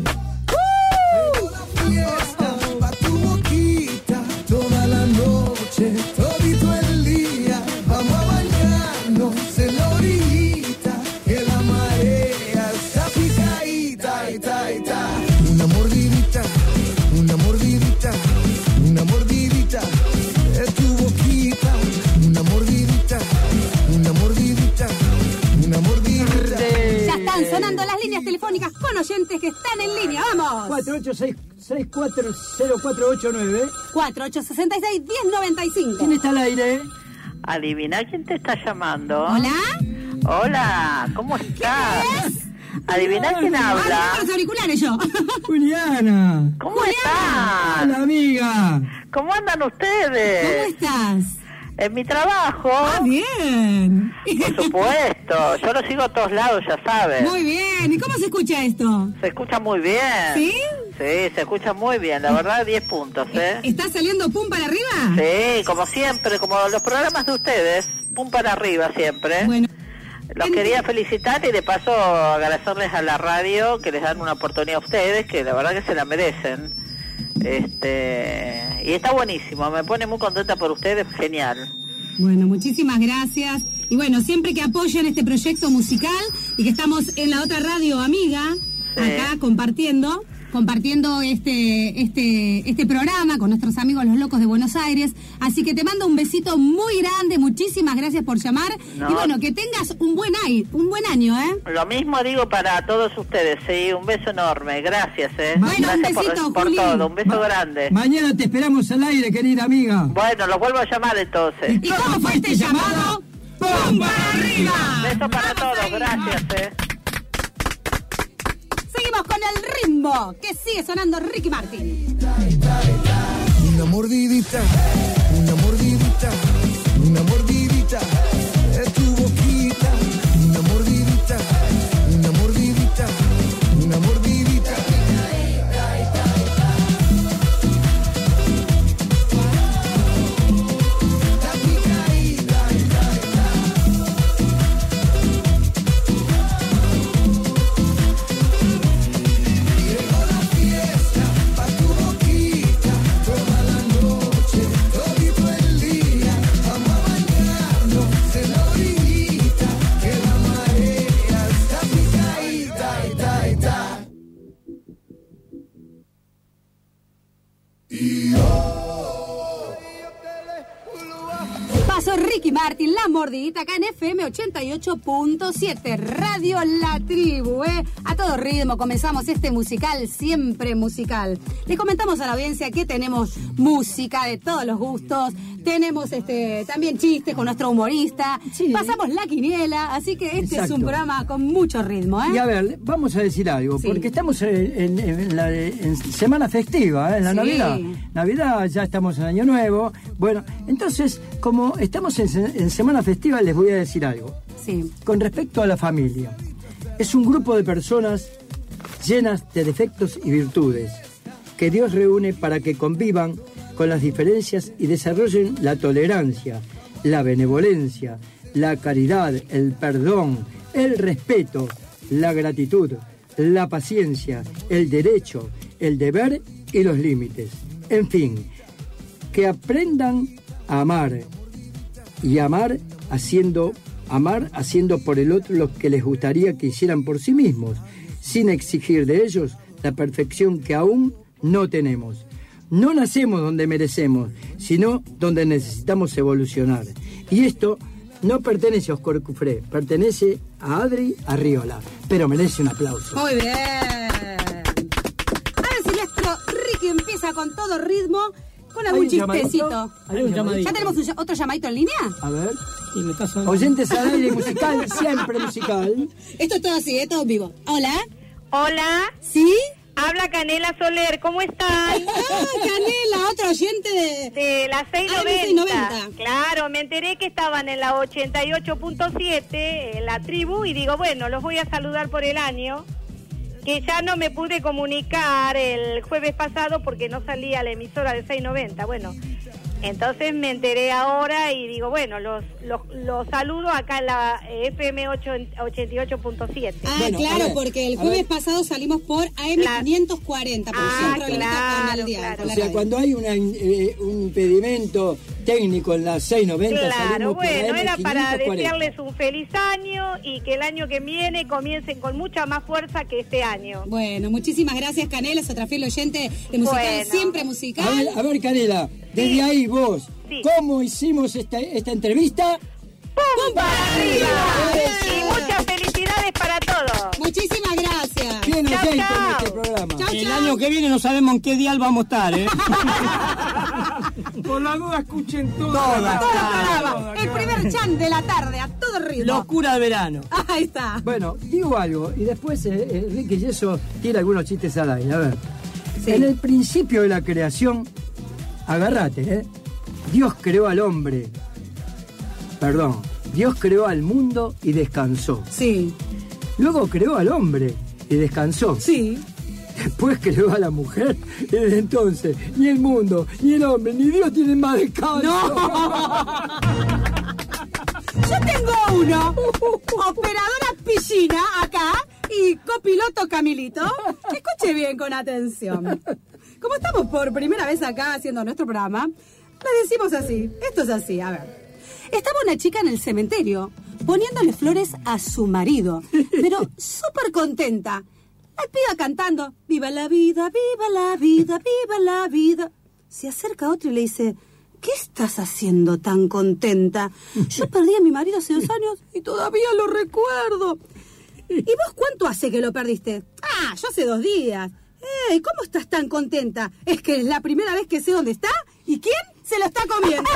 Fiesta pa' tu boquita toda la noche, todito el día. Vamos a bañarnos en la orillita, que la marea está picadita, ita, ita. Una mordidita, una mordidita, una mordidita de tu boquita. Una mordidita, una mordidita, una mordidita. Ya están sonando las líneas telefónicas con oyentes que están en línea. ¡Vamos! cuatro ocho seis cuatro cero cuatro ocho nueve. cuatro ocho seis seis, uno cero nueve cinco. ¿Quién está al aire? Adivina quién te está llamando. ¿Hola? Hola, ¿cómo estás? Adivina quién Ah, habla. tengo los auriculares yo. Juliana. ¿Cómo Hola, están? amiga. ¿Cómo andan ¿Cómo ustedes? estás? En mi trabajo. Ah, bien. Por supuesto, yo lo sigo a todos lados, ya sabes. Muy bien. ¿Y cómo se escucha esto? Se escucha muy bien. ¿Sí? Sí, se escucha muy bien, la verdad, diez puntos, ¿eh? ¿Está saliendo pum para arriba? Sí, como siempre, como los programas de ustedes, pum para arriba siempre. Bueno. Los quería felicitar y de paso agradecerles a la radio que les dan una oportunidad a ustedes, que la verdad que se la merecen. Este y está buenísimo, me pone muy contenta por ustedes, genial. Bueno, muchísimas gracias. Y bueno, siempre que apoyen este proyecto musical y que estamos en la otra radio amiga, Sí. acá compartiendo, compartiendo este, este, este programa con nuestros amigos Los Locos de Buenos Aires. Así que te mando un besito muy grande, muchísimas gracias por llamar. No. Y bueno, que tengas un buen, ay- un buen año, ¿eh? Lo mismo digo para todos ustedes, sí, un beso enorme, gracias, eh. Bueno, un gracias besito, por, por Juli. todo, un beso Ma- grande. Mañana te esperamos al aire, querida amiga. Bueno, los vuelvo a llamar entonces. ¿Y cómo fue este llamado? ¡Pum para arriba! Beso para Vamos todos, ahí. gracias, eh. Seguimos con el ritmo que sigue sonando Ricky Martin. Una mordidita, una mordidita, una mordidita de tu boquita. Una mordidita, una mordidita, una mordidita. La picadita, Martín, La Mordidita, acá en F M ochenta y ocho punto siete, Radio La Tribu, ¿eh? A todo ritmo comenzamos este musical, siempre musical. Les comentamos a la audiencia que tenemos música de todos los gustos, tenemos este también chistes con nuestro humorista, sí. Pasamos la quiniela, así que este Exacto. es un programa con mucho ritmo, ¿eh? Y a ver, vamos a decir algo, sí. porque estamos en, en, en, la, en semana festiva, ¿eh? en la sí. Navidad. Navidad, ya estamos en Año Nuevo. Bueno, entonces, como estamos en, en semana festiva, les voy a decir algo. Sí. Con respecto a la familia, es un grupo de personas llenas de defectos y virtudes que Dios reúne para que convivan con las diferencias y desarrollen la tolerancia, la benevolencia, la caridad, el perdón, el respeto, la gratitud, la paciencia, el derecho, el deber y los límites. En fin, que aprendan a amar y amar haciendo, amar haciendo por el otro lo que les gustaría que hicieran por sí mismos, sin exigir de ellos la perfección que aún no tenemos. No nacemos donde merecemos, sino donde necesitamos evolucionar. Y esto no pertenece a Oscar Cufré, pertenece a Adri Arriola, pero merece un aplauso. Muy bien. Ahora sí, nuestro Ricky empieza con todo ritmo, con algún chistecito. ¿Ya tenemos un, otro llamadito en línea? A ver. Sí, me está sonando. Oyentes al aire musical, siempre musical. Esto es todo así, es todo vivo. Hola. Hola. ¿Sí? Habla Canela Soler, ¿cómo están? Ah, Canela, otra oyente de... De la seiscientos noventa. Ah, seiscientos noventa. Claro, me enteré que estaban en la ochenta y ocho punto siete, en La Tribu, y digo, bueno, los voy a saludar por el año, que ya no me pude comunicar el jueves pasado porque no salía la emisora de seiscientos noventa. Bueno, entonces me enteré ahora y digo, bueno, los los, los saludo acá en la F M ochenta y ocho punto siete. Ah, bueno, claro, ver, porque el jueves pasado salimos por A M quinientos cuarenta, por ah, siempre problemita claro, con el día. claro. O sea, cuando hay una, eh, un impedimento técnico en la seiscientos noventa, claro, por bueno, A M era para quinientos cuarenta. desearles un feliz año y que el año que viene comiencen con mucha más fuerza que este año. Bueno, muchísimas gracias, Canela, es otra fiel oyente de musical, Bueno. siempre musical. A ver, a ver, Canela, desde Sí. ahí vos, Sí. ¿cómo hicimos esta, esta entrevista? ¡Pum para arriba! Eso. Y muchas felicidades para todos. Muchísimas gracias. Bien Chau, oyente en chau. este programa. Chau, El chau. año que viene no sabemos en qué dial vamos a estar, ¿eh? Por la duda escuchen todo. Toda. Todo el Claro. programa, el primer chan de la tarde, a todo ritmo. Locura de verano. Ahí está. Bueno, digo algo, y después eh, eh, Enrique Yeso tira algunos chistes al aire. A ver, Sí. en el principio de la creación, agarrate, ¿eh? Dios creó al hombre, perdón, Dios creó al mundo y descansó. Sí. Luego creó al hombre y descansó. Sí. Después creó a la mujer y desde entonces ni el mundo, ni el hombre, ni Dios tienen más descanso. Yo tengo uno, operadora piscina acá y copiloto Camilito. Escuche bien con atención. Como estamos por primera vez acá haciendo nuestro programa, le decimos así, esto es así, a ver. Estaba una chica en el cementerio poniéndole flores a su marido, pero súper contenta. La piba cantando, viva la vida, viva la vida, viva la vida. Se acerca otro y le dice, ¿qué estás haciendo tan contenta? Yo perdí a mi marido hace dos años y todavía lo recuerdo. ¿Y vos cuánto hace que lo perdiste? Ah, yo hace dos días. ¡Ey! ¿Cómo estás tan contenta? Es que es la primera vez que sé dónde está y quién se lo está comiendo.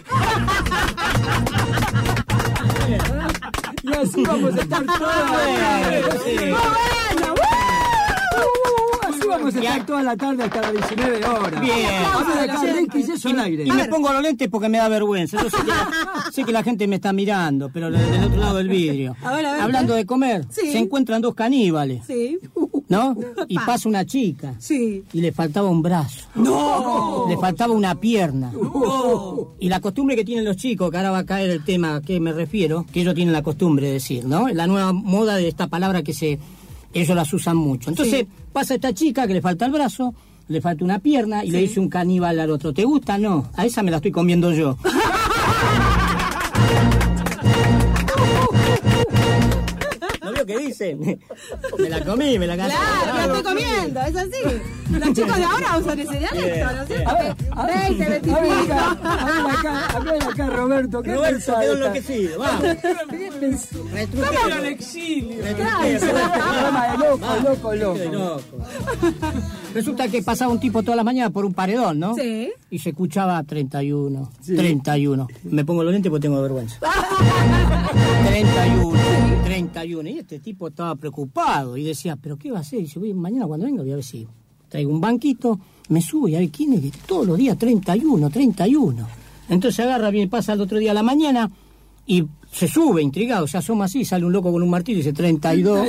Y así vamos a estar toda la tarde. Sí. ¡Bueno! Así vamos a estar toda la tarde hasta las diecinueve horas. Bien. Vamos a dejar Enrique Yeso al aire. Y me pongo los lentes porque me da vergüenza. Yo sé que, la, sé que la gente me está mirando, pero del, del otro lado del vidrio. A ver, a ver, Hablando a ver. de comer, Sí. se encuentran dos caníbales, Sí. ¿no? Y pasa una chica. Sí. Y le faltaba un brazo. ¡No! Le faltaba una pierna. Y la costumbre que tienen los chicos, que ahora va a caer el tema a que me refiero, que ellos tienen la costumbre de decir, ¿no? La nueva moda de esta palabra que se ellos las usan mucho. Entonces, Sí. pasa esta chica que le falta el brazo, le falta una pierna y Sí. le dice un caníbal al otro, ¿te gusta? No, a esa me la estoy comiendo yo. ¿No vio lo que dicen. Me la comí, me la casé. Claro, me la estoy comiendo, es así. Los chicos de ahora usan ese dialecto, ¿no es cierto? veinte, veinticinco. A ver acá, a ver acá, a ver acá, Roberto. ¿Qué Roberto pensás quedó de esta- enloquecido, vamos. ¿Qué pensás? Estaba al exilio. Programa de loco, loco, Qué loco. loco. Resulta que pasaba un tipo toda la mañana por un paredón, ¿no? Sí. Y se escuchaba treinta y uno, treinta y uno. Me pongo los lentes porque tengo vergüenza. treinta y uno, treinta y uno. Y este tipo estaba preocupado y decía, ¿pero qué va a hacer? Y dice, voy, mañana cuando venga voy a ver si traigo un banquito, me subo y a ver quién es que todos los días treinta y uno, treinta y uno. Entonces agarra, viene, pasa el otro día a la mañana y se sube intrigado, se asoma así, sale un loco con un martillo y dice treinta y dos. Muy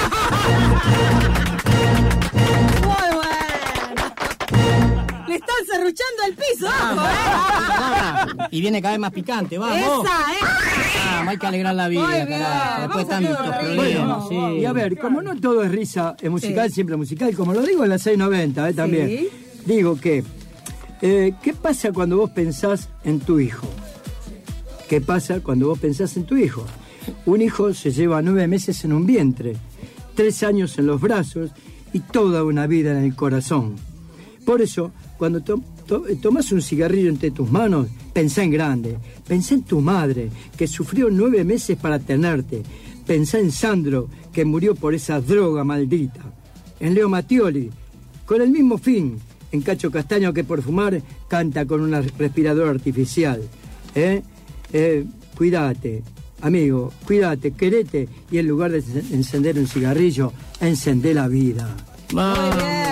bueno. Le están serruchando el piso, ojo, ¿eh? Y viene cada vez más picante, vamos. Esa, ¿eh? Vamos, hay que alegrar la vida, Muy bien, carajo. Después vamos a tantos hacer un problemas, Bueno, sí. y a ver, como no todo es risa, es musical, siempre musical, como lo digo en la seiscientos noventa, ¿eh? También. Sí. Digo que, eh, ¿qué pasa cuando vos pensás en tu hijo? ¿Qué pasa cuando vos pensás en tu hijo? Un hijo se lleva nueve meses en un vientre, tres años en los brazos y toda una vida en el corazón. Por eso, cuando to to tomás un cigarrillo entre tus manos, pensá en grande. Pensá en tu madre, que sufrió nueve meses para tenerte. Pensá en Sandro, que murió por esa droga maldita. En Leo Mattioli, con el mismo fin. En Cacho Castaño, que por fumar canta con un respirador artificial. ¿Eh? Eh, cuídate, amigo, cuídate, querete. Y en lugar de encender un cigarrillo, encendé la vida. Muy bien.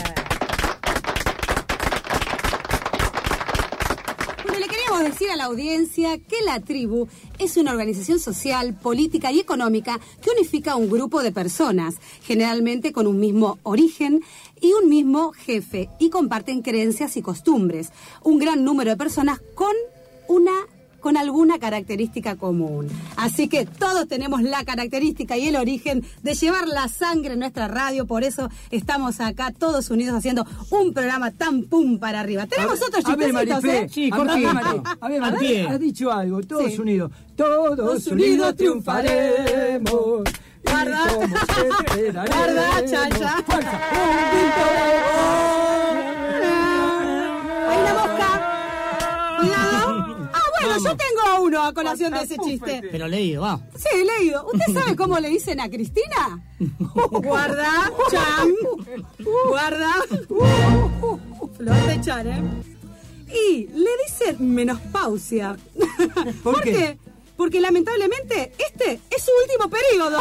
Bueno, le queríamos decir a la audiencia que La Tribu es una organización social, política y económica que unifica a un grupo de personas, generalmente con un mismo origen y un mismo jefe, y comparten creencias y costumbres. Un gran número de personas con una con alguna característica común. Así que todos tenemos la característica y el origen de llevar la sangre en nuestra radio, por eso estamos acá todos unidos haciendo un programa tan pum para arriba. Tenemos A- otros a ver, chistecitos, Marifé, ¿eh? Sí, a ver, cortito. Mari, a ver, Al Mari, pie. has dicho algo, todos Sí. unidos, todos Todos unidos unidos triunfaremos. y Guarda. como siempre daremos. Guarda, Chacha. Fuerza, un grito de Hay una mosca. Cuidado. Ah, bueno, yo tengo uno a colación de ese chiste. Pero leído, va. Sí, leído. ¿Usted sabe cómo le dicen a Cristina? Guarda, Chan. Guarda. Flor de Chan, ¿eh? Y le dicen menopausia. ¿Por qué? Porque lamentablemente este es su último periodo.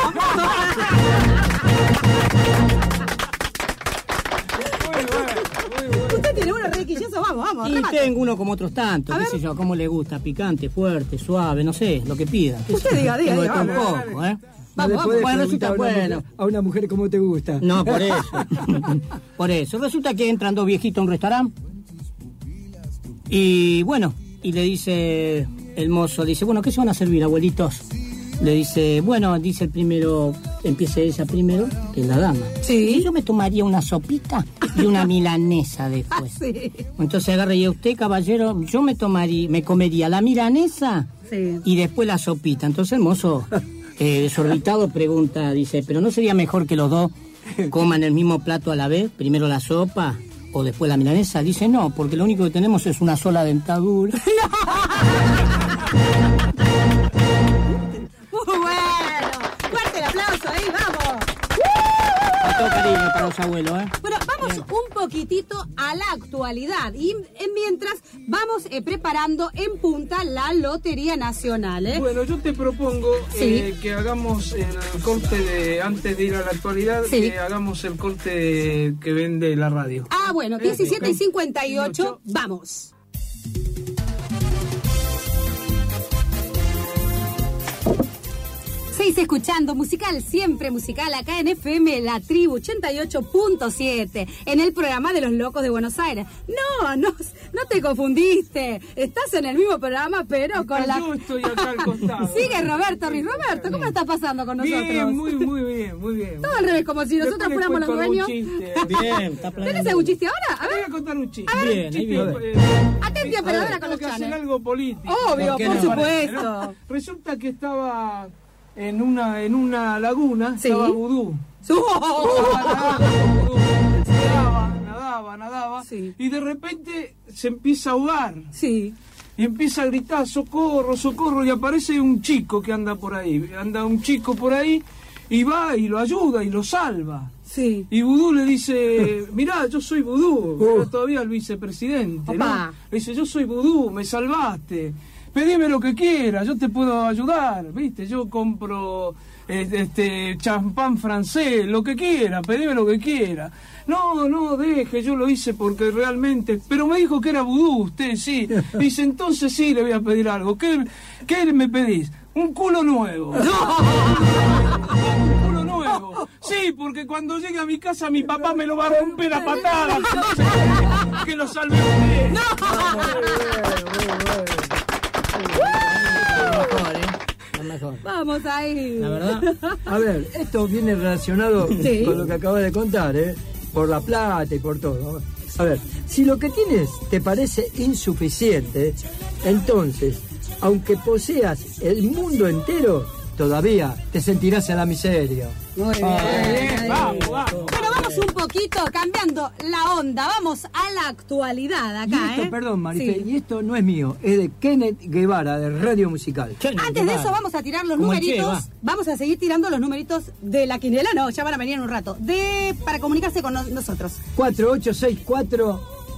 Usted tiene uno requilloso, vamos, vamos, Y remate. tengo uno como otros tantos, A qué ver. sé yo, cómo le gusta, picante, fuerte, suave, no sé, lo que pida. qué Usted sé yo. diga, diga, Tengo de diga, todo un dale, poco, dale. ¿eh? No le Vamos, podés bueno, preguntar a resulta una, bueno. mujer, a una mujer cómo te gusta. No, por eso. Por eso. Resulta que entran dos viejitos a un restaurante. Y bueno, y le dice el mozo, dice, bueno, ¿qué se van a servir, abuelitos? Le dice, bueno, dice el primero, empiece ella primero, que es la dama. Sí. Y yo me tomaría una sopita y una milanesa después. Sí. Entonces agarra y usted, caballero, yo me tomaría, me comería la milanesa Sí. y después la sopita. Entonces el mozo, eh, desorbitado, pregunta, dice, ¿pero no sería mejor que los dos coman el mismo plato a la vez? Primero la sopa o después la milanesa. Dice, no, porque lo único que tenemos es una sola dentadura. Muy bueno. Fuerte el aplauso ahí, vamos. Con todo cariño para los abuelos, ¿eh? Bueno, vamos un poquitito a la actualidad y en mientras vamos eh, preparando en punta la Lotería Nacional, ¿eh? Bueno, yo te propongo Sí. eh, que hagamos el corte de, antes de ir a la actualidad, Sí. que hagamos el corte de- que vende la radio. Ah, bueno, diecisiete y cincuenta y ocho, vamos. Seguís escuchando musical, siempre musical, acá en F M La Tribu ochenta y ocho punto siete, en el programa de los locos de Buenos Aires. No, no, no te confundiste. Estás en el mismo programa, pero con la... Yo estoy acá al costado. Sigue Roberto Riz. Roberto, ¿cómo está pasando con nosotros? Bien, muy, muy bien, muy bien. Todo al revés, como si nosotros Después les fuéramos los cuento algún dueños. chiste. Bien, está ¿Tenés planeando. algún chiste ahora? A Te voy ver, a contar un chiste. A ver, Bien, ahí Chiste, bien. eh, atenti operadora con tengo los que hacer chanes. algo político. Obvio, ¿Por qué por no? supuesto. Resulta que estaba en una, en una laguna, Sí. estaba Vudú. ¡Oh! Nadaba, nadaba, nadaba, Sí. y de repente se empieza a ahogar. Sí. Y empieza a gritar, socorro, socorro, y aparece un chico que anda por ahí, anda un chico por ahí, y va y lo ayuda y lo salva. Sí. Y Vudú le dice, mirá, yo soy Vudú, Uh. era todavía el vicepresidente, ¿no? Opa. Le dice, yo soy Vudú, me salvaste, pedime lo que quieras, yo te puedo ayudar, ¿viste? Yo compro eh, este champán francés, lo que quiera, pedime lo que quiera. No, no, deje, yo lo hice porque realmente... Pero me dijo que era Vudú, usted, sí. Dice, entonces sí, le voy a pedir algo. ¿Qué, qué me pedís? Un culo nuevo. Un culo nuevo. Sí, porque cuando llegue a mi casa mi papá me lo va a romper a patadas. Que lo salve usted. Mejor, ¿eh? La mejor. Vamos ahí. La verdad. A ver, esto viene relacionado Sí. con lo que acabas de contar, ¿eh? Por la plata y por todo. A ver, si lo que tienes te parece insuficiente, entonces, aunque poseas el mundo entero, todavía te sentirás en la miseria. Muy bien. Bien, vamos, vamos. Bueno, vamos un poquito cambiando la onda. Vamos a la actualidad Y acá, esto, ¿eh? perdón, Marité, Sí. y esto no es mío, es de Kenneth Guevara, de Radio Musical. Antes de eso vamos a tirar los Como el Che, numeritos. va. Vamos a seguir tirando los numeritos de la quiniela. No, ya van a venir en un rato. De para comunicarse con no- nosotros. cuatro ocho seis cuatro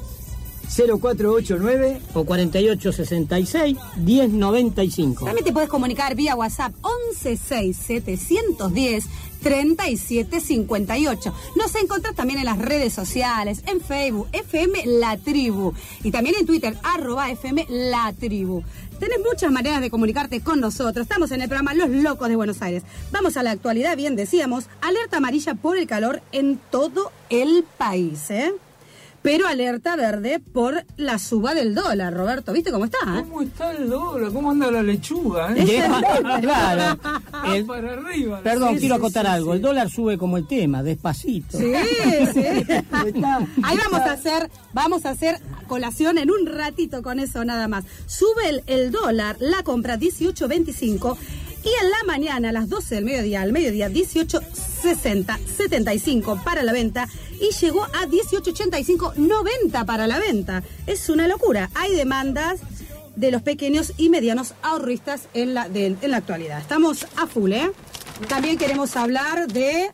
cero cuatro ocho nueve. O cuarenta y ocho sesenta y seis diez noventa y cinco. También te puedes comunicar vía WhatsApp once seis setecientos diez treinta y siete cincuenta y ocho. Nos encontrás también en las redes sociales, en Facebook, F M La Tribu, y también en Twitter, arroba F M La Tribu. Tenés muchas maneras de comunicarte con nosotros. Estamos en el programa Los Locos de Buenos Aires. Vamos a la actualidad, bien decíamos, alerta amarilla por el calor en todo el país, ¿eh? Pero alerta verde por la suba del dólar, Roberto. ¿Viste cómo está? ¿eh? ¿Cómo está el dólar? ¿Cómo anda la lechuga? ¿eh? Deja- claro. Va El- para arriba. Perdón, Sí, quiero sí, acotar sí, algo. sí. El dólar sube como el tema, despacito. Sí, sí. Ahí vamos a hacer, vamos a hacer colación en un ratito con eso nada más. Sube el, el dólar, la compra dieciocho veinticinco y en la mañana a las doce del mediodía, al mediodía dieciocho sesenta setenta y cinco para la venta y llegó a dieciocho ochenta y cinco noventa para la venta. Es una locura. Hay demandas de los pequeños y medianos ahorristas en la, de- en la actualidad. Estamos a full, ¿eh? También queremos hablar de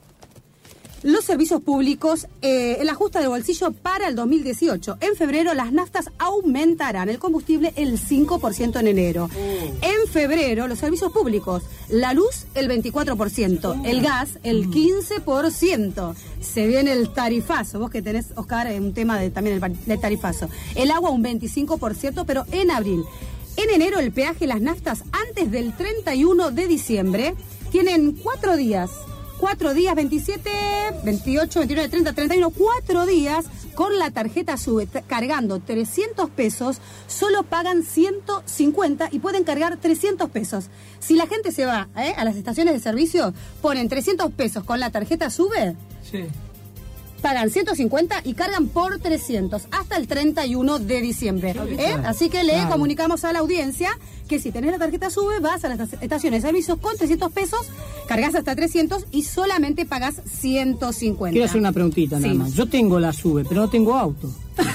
los servicios públicos, eh, el ajuste del bolsillo para el dos mil dieciocho. En febrero las naftas aumentarán, el combustible el cinco por ciento en enero. En febrero los servicios públicos, la luz el veinticuatro por ciento, el gas el quince por ciento. Se viene el tarifazo, vos que tenés, Oscar, eh, un tema de, también el, del tarifazo. El agua un veinticinco por ciento, pero en abril. En enero el peaje, las naftas antes del treinta y uno de diciembre tienen cuatro días. Cuatro días, veintisiete, veintiocho, veintinueve, treinta, treinta y uno, cuatro días con la tarjeta SUBE, t- cargando trescientos pesos, solo pagan ciento cincuenta y pueden cargar trescientos pesos. Si la gente se va ¿eh? a las estaciones de servicio, ponen trescientos pesos con la tarjeta SUBE, Sí. pagan ciento cincuenta y cargan por trescientos hasta el treinta y uno de diciembre. ¿eh? Así que le Claro. comunicamos a la audiencia que si tenés la tarjeta SUBE, vas a las estaciones de servicios con trescientos pesos, cargas hasta trescientos y solamente pagas ciento cincuenta. Quiero hacer una preguntita nada Sí. más. Yo tengo la SUBE, pero no tengo auto.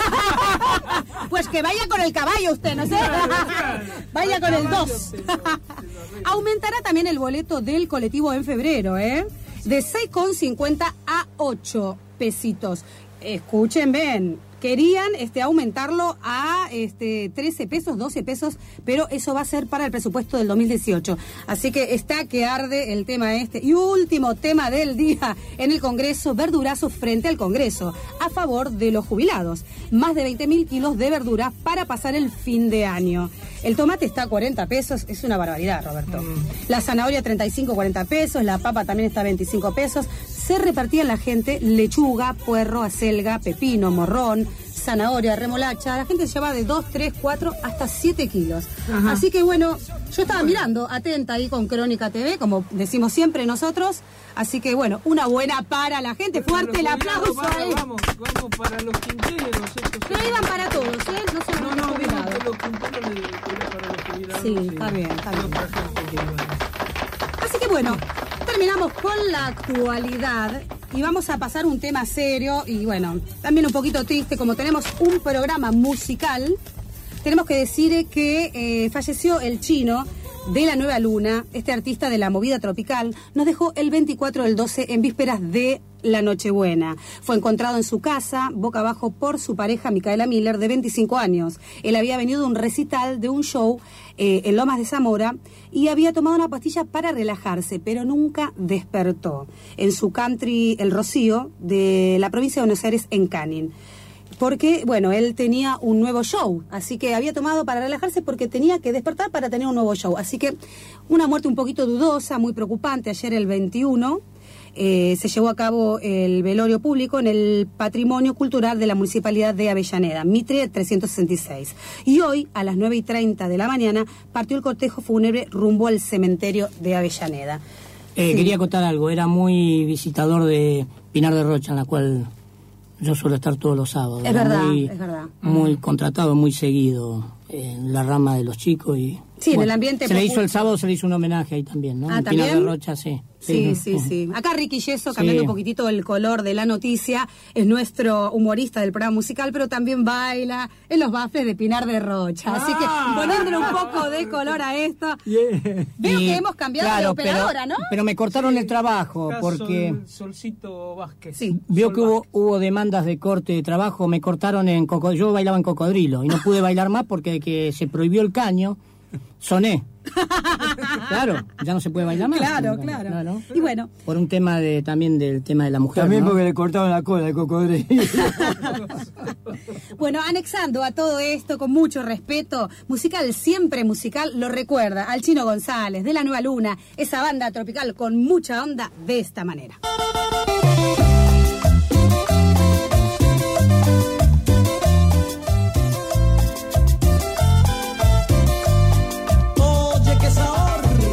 Pues que vaya con el caballo usted, ¿no sé? Vaya con el dos. Aumentará también el boleto del colectivo en febrero, ¿eh? De seis con cincuenta a ocho pesitos. Escuchen, ven. Querían este, aumentarlo a este, trece pesos, doce pesos, pero eso va a ser para el presupuesto del dos mil dieciocho. Así que está que arde el tema este. Y último tema del día en el Congreso, verdurazo frente al Congreso, a favor de los jubilados. Más de veinte mil kilos de verdura para pasar el fin de año. El tomate está a cuarenta pesos, es una barbaridad, Roberto. La zanahoria treinta y cinco, cuarenta pesos, la papa también está a veinticinco pesos. Se repartían la gente lechuga, puerro, acelga, pepino, morrón, zanahoria, remolacha. La gente se lleva de dos, tres, cuatro hasta siete kilos. Ajá. Así que bueno, yo estaba mirando, atenta ahí con Crónica T V, como decimos siempre nosotros. Así que bueno, una buena para la gente. Fuerte el Los aplauso jubilados, ahí. Vamos, vamos, vamos para los quinteros. estos Pero que- iban para todos, ¿eh? No solo No, los no, digo jubilados. que los quinteros de- para los jubilados. Sí, está bien, está bien. Y otra gente que iba. Así que Y bueno, terminamos con la actualidad y vamos a pasar un tema serio y bueno, también un poquito triste. Como tenemos un programa musical, tenemos que decir que eh, falleció el Chino de la Nueva Luna, este artista de la movida tropical. Nos dejó el veinticuatro del doce en vísperas de la Nochebuena. Fue encontrado en su casa, boca abajo, por su pareja Micaela Miller, de veinticinco años. Él había venido de un recital, de un show eh, en Lomas de Zamora, y había tomado una pastilla para relajarse, pero nunca despertó. En su country El Rocío, de la provincia de Buenos Aires, en Canning. Porque, bueno, él tenía un nuevo show, así que había tomado para relajarse porque tenía que despertar para tener un nuevo show. Así que una muerte un poquito dudosa, muy preocupante. Ayer, el veintiuno, eh, se llevó a cabo el velorio público en el Patrimonio Cultural de la Municipalidad de Avellaneda, Mitre trescientos sesenta y seis. Y hoy, a las nueve y treinta de la mañana, partió el cortejo fúnebre rumbo al cementerio de Avellaneda. Eh, Sí. Quería contar algo, era muy visitador de Pinar de Rocha, en la cual yo suelo estar todos los sábados. Es Era verdad, muy, es verdad. muy contratado, muy seguido en la rama de los chicos. Y Sí, en el ambiente se le popular. hizo el sábado, se le hizo un homenaje ahí también, ¿no? Ah, En Pinar ¿también? de Rocha, sí. Sí, sí, sí. Acá Ricky Yeso, cambiando Sí. un poquitito el color de la noticia, es nuestro humorista del programa musical, pero también baila en los baffles de Pinar de Rocha. Así que poniéndole un poco de color a esto. Veo Y, que hemos cambiado claro, de operadora, pero, ¿no? Pero me cortaron el trabajo Acá porque Sol- Solcito Vázquez. Sí. vio Sol que hubo, Vázquez. hubo demandas de corte de trabajo, me cortaron en cocodrilo. Yo bailaba en cocodrilo y no pude bailar más porque de que se prohibió el caño, soné. Claro, ya no se puede bailar más. Claro, claro. Y bueno, Por un tema de también del tema de la mujer. También ¿no? porque le cortaron la cola al cocodrilo. bueno, anexando a todo esto con mucho respeto, musical, siempre musical, lo recuerda al Chino González de la Nueva Luna, esa banda tropical con mucha onda de esta manera. Oye, qué sabor.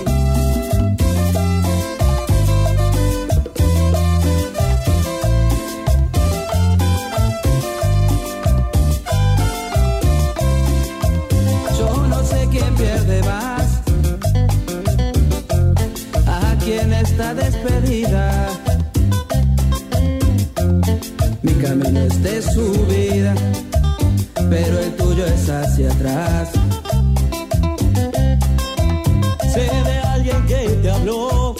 Yo no sé quién pierde más, a quién está despedida. Mi camino es de subida, pero el tuyo es hacia atrás. Sé de alguien que te habló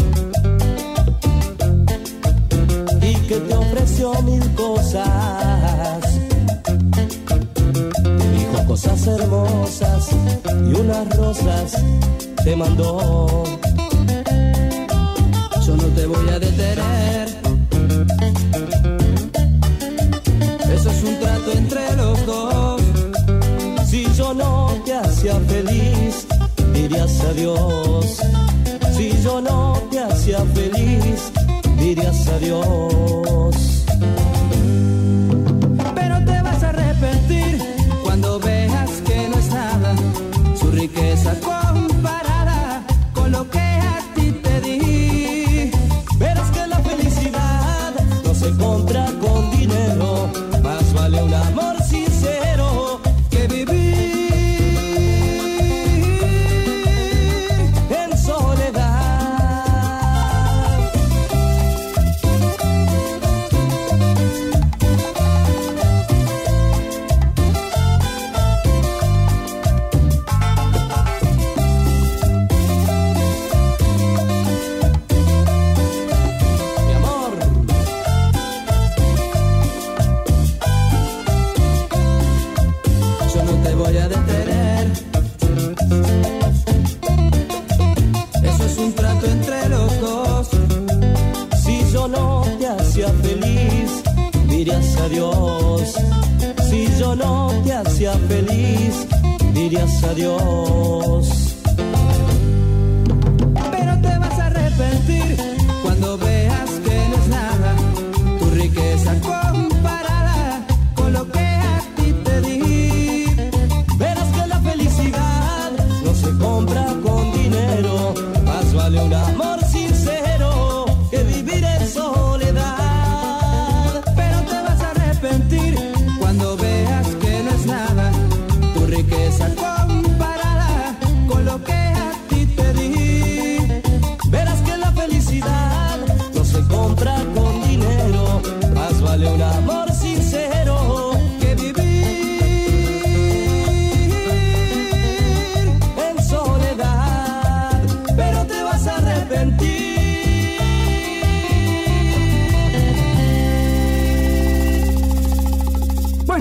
y que te ofreció mil cosas. Dijo cosas hermosas y unas rosas te mandó. Yo no te voy a detener, eso es un trato entre los dos. Si yo no te hacía feliz, dirías adiós. Si yo no te hacía feliz, dirías adiós. Pero te vas a arrepentir cuando veas que no es nada su riqueza comparada con lo que a ti te di. Verás que la felicidad no se compra con dinero, más vale un amor sincero que vivir en soledad. Mi amor, yo no te voy a detener. Eso es un trato entre los dos. Si yo no te hacía feliz, dirías adiós. Si yo no te hacía feliz, dirías adiós. Pero te vas a arrepentir cuando veas que no es nada tu riqueza comparada con lo que a ti te di. Verás que la felicidad no se compra con dinero, más vale un amor sincero que vivir en soledad. Pero te vas a arrepentir cuando veas que no es nada tu riqueza comparada con lo que a ti te di. Verás que la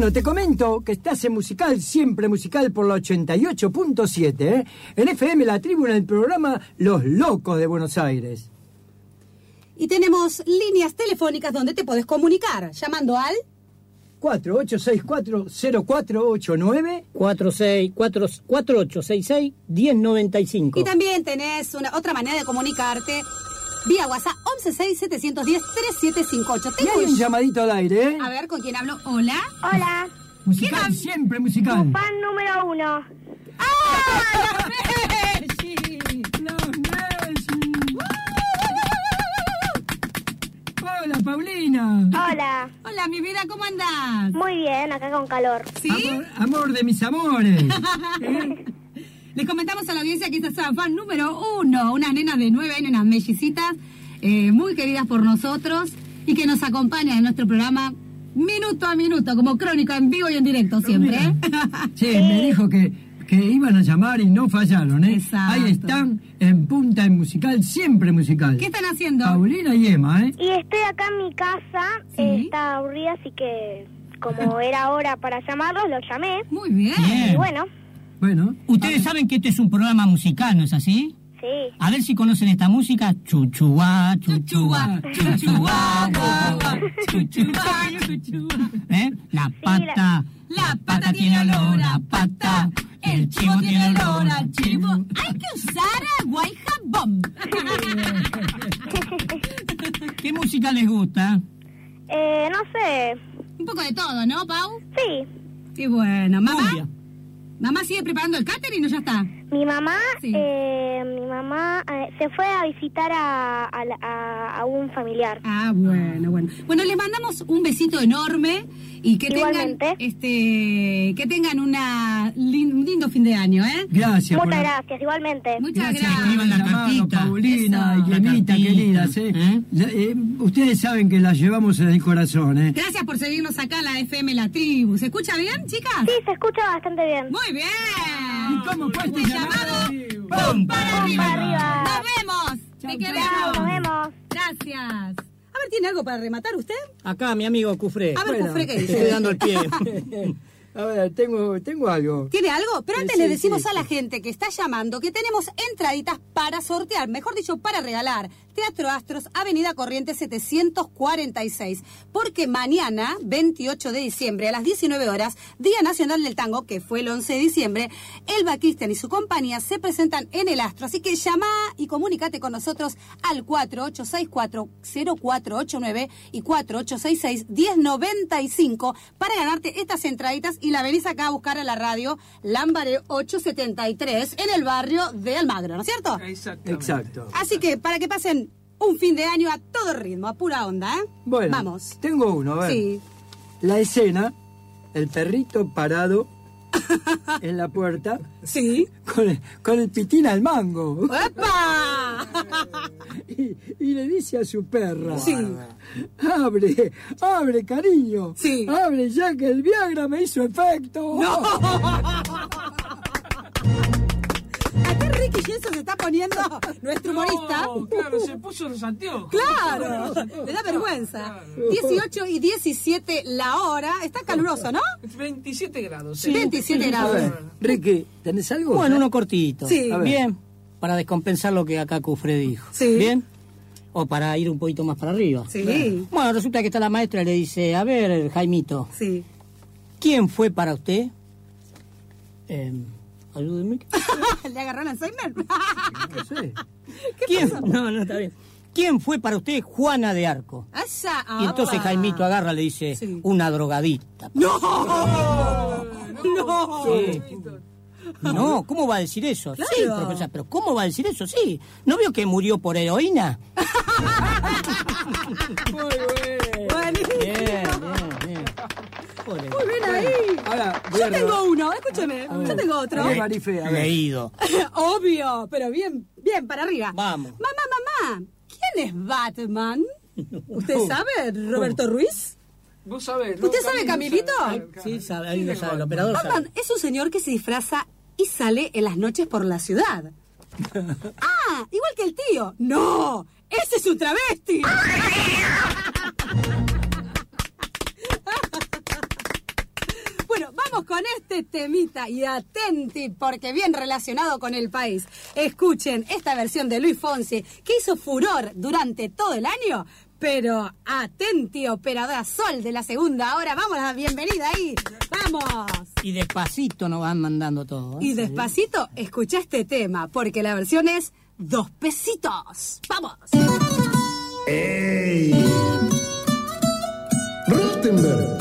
Bueno, te comento que estás en Musical, siempre musical por la ochenta y ocho punto siete, ¿eh? En F M La Tribu, en el programa Los Locos de Buenos Aires. Y tenemos líneas telefónicas donde te podés comunicar, llamando al cuatro ocho seis cuatro cero cuatro ocho nueve cuatro ocho seis seis, uno cero nueve cinco. Y también tenés una otra manera de comunicarte vía WhatsApp once seis siete uno cero tres siete cinco ocho. Y hay un llamadito al aire, ¿eh? A ver, ¿con quién hablo? Hola. Hola, Musical, siempre musical. tu fan número uno. ¡Ah! ¡Los Messi! ¡Los Messi! Hola, Paulina. Hola, Hola, mi vida, ¿cómo andás? muy bien, acá con calor. ¿Sí? Amor, amor de mis amores. ¿Eh? Les comentamos a la audiencia que esta es la fan número uno, unas nenas de nueve años, unas mellicitas, eh, muy queridas por nosotros y que nos acompañan en nuestro programa minuto a minuto, como crónica en vivo y en directo siempre. ¿eh? Sí, me dijo que, que iban a llamar y no fallaron, ¿eh? Exacto. Ahí están, en punta en musical, siempre musical. ¿Qué están haciendo? Paulina y Emma, ¿eh? Y estoy acá en mi casa, Sí. eh, está aburrida, así que como era hora para llamarlos, los llamé. Muy bien. Y bueno, Bueno. Ustedes saben que este es un programa musical, ¿no es así? sí. A ver si conocen esta música. Chuchuá, chuchuá, chuchuá, guá, guá, chuchuá, chuchuá. ¿Eh? La pata, la pata tiene olor a pata. El chivo tiene olor a chivo. Hay que usar agua y jabón. ¿Qué música les gusta? Eh, no sé, Un poco de todo, ¿no, Pau? sí. Sí, bueno. ¿Mamá? Cumbia. ¿Mamá sigue preparando el catering o ya está? Mi mamá, Sí. eh, mi mamá eh, se fue a visitar a, a, la- a- a un familiar. Ah, bueno, bueno. Bueno, les mandamos un besito enorme y que Igualmente. tengan este que tengan una lin- un lindo fin de año, ¿eh? Gracias por Muchas la- gracias, igualmente. Muchas Gracias, gracias. escriban la la mano, cartita. Paulina Eso. y Emita, La cartita, queridas, ¿eh? ¿eh? La- eh, Ustedes saben que las llevamos en el corazón, ¿eh? Gracias por seguirnos acá en la F M La Tribu. ¿Se escucha bien, chicas? Sí, se escucha bastante bien. Muy bien. ¿Y cómo fue este Este llamado? llamado? ¡Pum! Para arriba. Para arriba. Nos vemos. Te Chao, queremos. nos vemos. Gracias. A ver, ¿tiene algo para rematar usted? Acá mi amigo Cufré. A ver, Bueno. Cufré, ¿qué Le estoy dice? dando el pie. A ver, tengo, tengo algo. ¿Tiene algo? Pero antes Sí, le decimos sí, a la sí. gente que está llamando que tenemos entraditas para sortear, mejor dicho, para regalar. Teatro Astros, Avenida Corrientes setecientos cuarenta y seis. Porque mañana, veintiocho de diciembre, a las diecinueve horas, Día Nacional del Tango, que fue el once de diciembre, Elba Cristian y su compañía se presentan en el Astro. Así que llama y comunícate con nosotros al cuatro ocho seis cuatro cero cuatro ocho nueve y cuatro ocho seis seis uno cero nueve cinco para ganarte estas entraditas y la venís acá a buscar a la radio Lambaré ochocientos setenta y tres en el barrio de Almagro, ¿no es cierto? Exactamente. Exacto. Así que para que pasen un fin de año a todo ritmo, a pura onda, ¿eh? Bueno, Vamos. tengo uno, a ver. Sí. La escena, el perrito parado en la puerta Sí. con el, con el pitín al mango. ¡Epa! Y, y le dice a su perra: Sí. abre, abre, cariño. Sí. Abre ya que el Viagra me hizo efecto. Acá Ricky Jensen se está poniendo nuestro humorista. No, claro, se puso los anteojos. Claro, le da vergüenza. dieciocho y diecisiete la hora. Está caluroso, ¿no? veintisiete grados. Sí. veintisiete A grados. ver, Ricky, ¿tenés algo? Bueno, uno cortito. Sí. A ver. Bien, para descompensar lo que acá Cufré dijo. Sí. Bien. O para ir un poquito más para arriba. Sí. Bueno, resulta que está la maestra y le dice, a ver, Jaimito, Sí. ¿quién fue para usted? Eh, ayúdeme. ¿Le agarró el Alzheimer? No sé. ¿Quién? No, no, está bien. ¿Quién fue para usted Juana de Arco? Allá. Y entonces apa. Jaimito agarra y le dice, Sí. una drogadicta. ¡No! ¡No! Sí. No, ¿cómo va a decir eso? Claro. Sí, profesor, pero ¿cómo va a decir eso? Sí. ¿No vio que murió por heroína? Muy bien. Buenísimo. Bien, bien, bien. Joder. Muy bien ahí. Ahora, voy Yo a tengo robar- uno, escúcheme. Yo tengo otro. A ver, Marife, a ver. Leído. Obvio, pero bien, bien, para arriba. Vamos. Mamá, mamá, ¿quién es Batman? ¿Usted sabe, Roberto Ruiz? Vos sabés, ¿no? ¿Usted sabe, Camilito? Sí, sabe, ahí lo sabe, el operador sabe. Batman es un señor que se disfraza y sale en las noches por la ciudad. Ah, igual que el tío. No, ese es un travesti. qué temita y atenti, porque bien relacionado con el país. Escuchen esta versión de Luis Fonsi, que hizo furor durante todo el año, pero atenti, operadora Sol de la segunda hora. Vamos, la bienvenida ahí. Vamos. Y despacito nos van mandando todo. ¿eh? Y despacito, escucha este tema, porque la versión es dos pesitos. Vamos. ¡Ey! Rottenberg,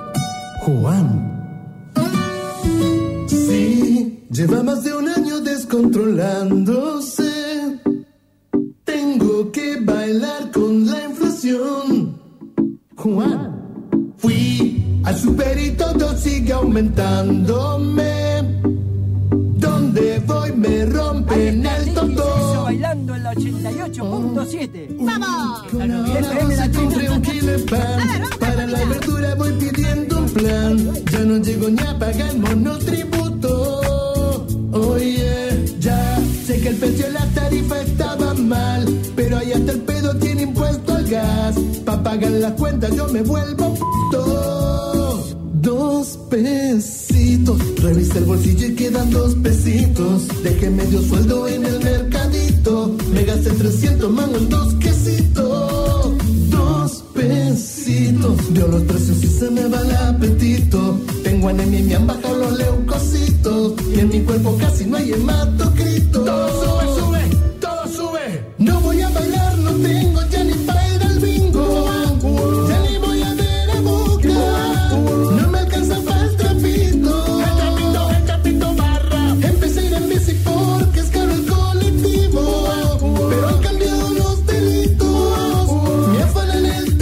Juan. Sí, lleva más de un año descontrolándose. Tengo que bailar con la inflación. Juan, fui al super y todo sigue aumentándome. Donde voy me rompen el toto. Bailando en la ochenta y ocho punto siete. ¡Vamos! Se compré un kilo de pan. Para la verdura voy pidiendo un plan. Ya no llego ni a pagar el monotributo. Oye, ya sé que el precio de la tarifa estaba mal, pero ahí hasta el pedo tiene impuesto al gas. Pa' pagar las cuentas yo me vuelvo puto. Dos pesitos, revisa el bolsillo y quedan dos pesitos. Dejé medio sueldo en el mercadito, me gasté trescientos mangos en dos quesitos. Dos pesitos, veo los precios y se me va el apetito. Tengo anemia y me han bajado los leucocitos, y en mi cuerpo casi no hay hematocrito. Todo sube, sube, todo sube. No voy a bailar, no tengo ya ni para ir al bingo. Ya ni voy a ver a Boca. No me alcanza para el trapito. El trapito, el trapito barra. Empecé a ir en bici porque es caro el colectivo, pero han cambiado los delitos. Me afanan el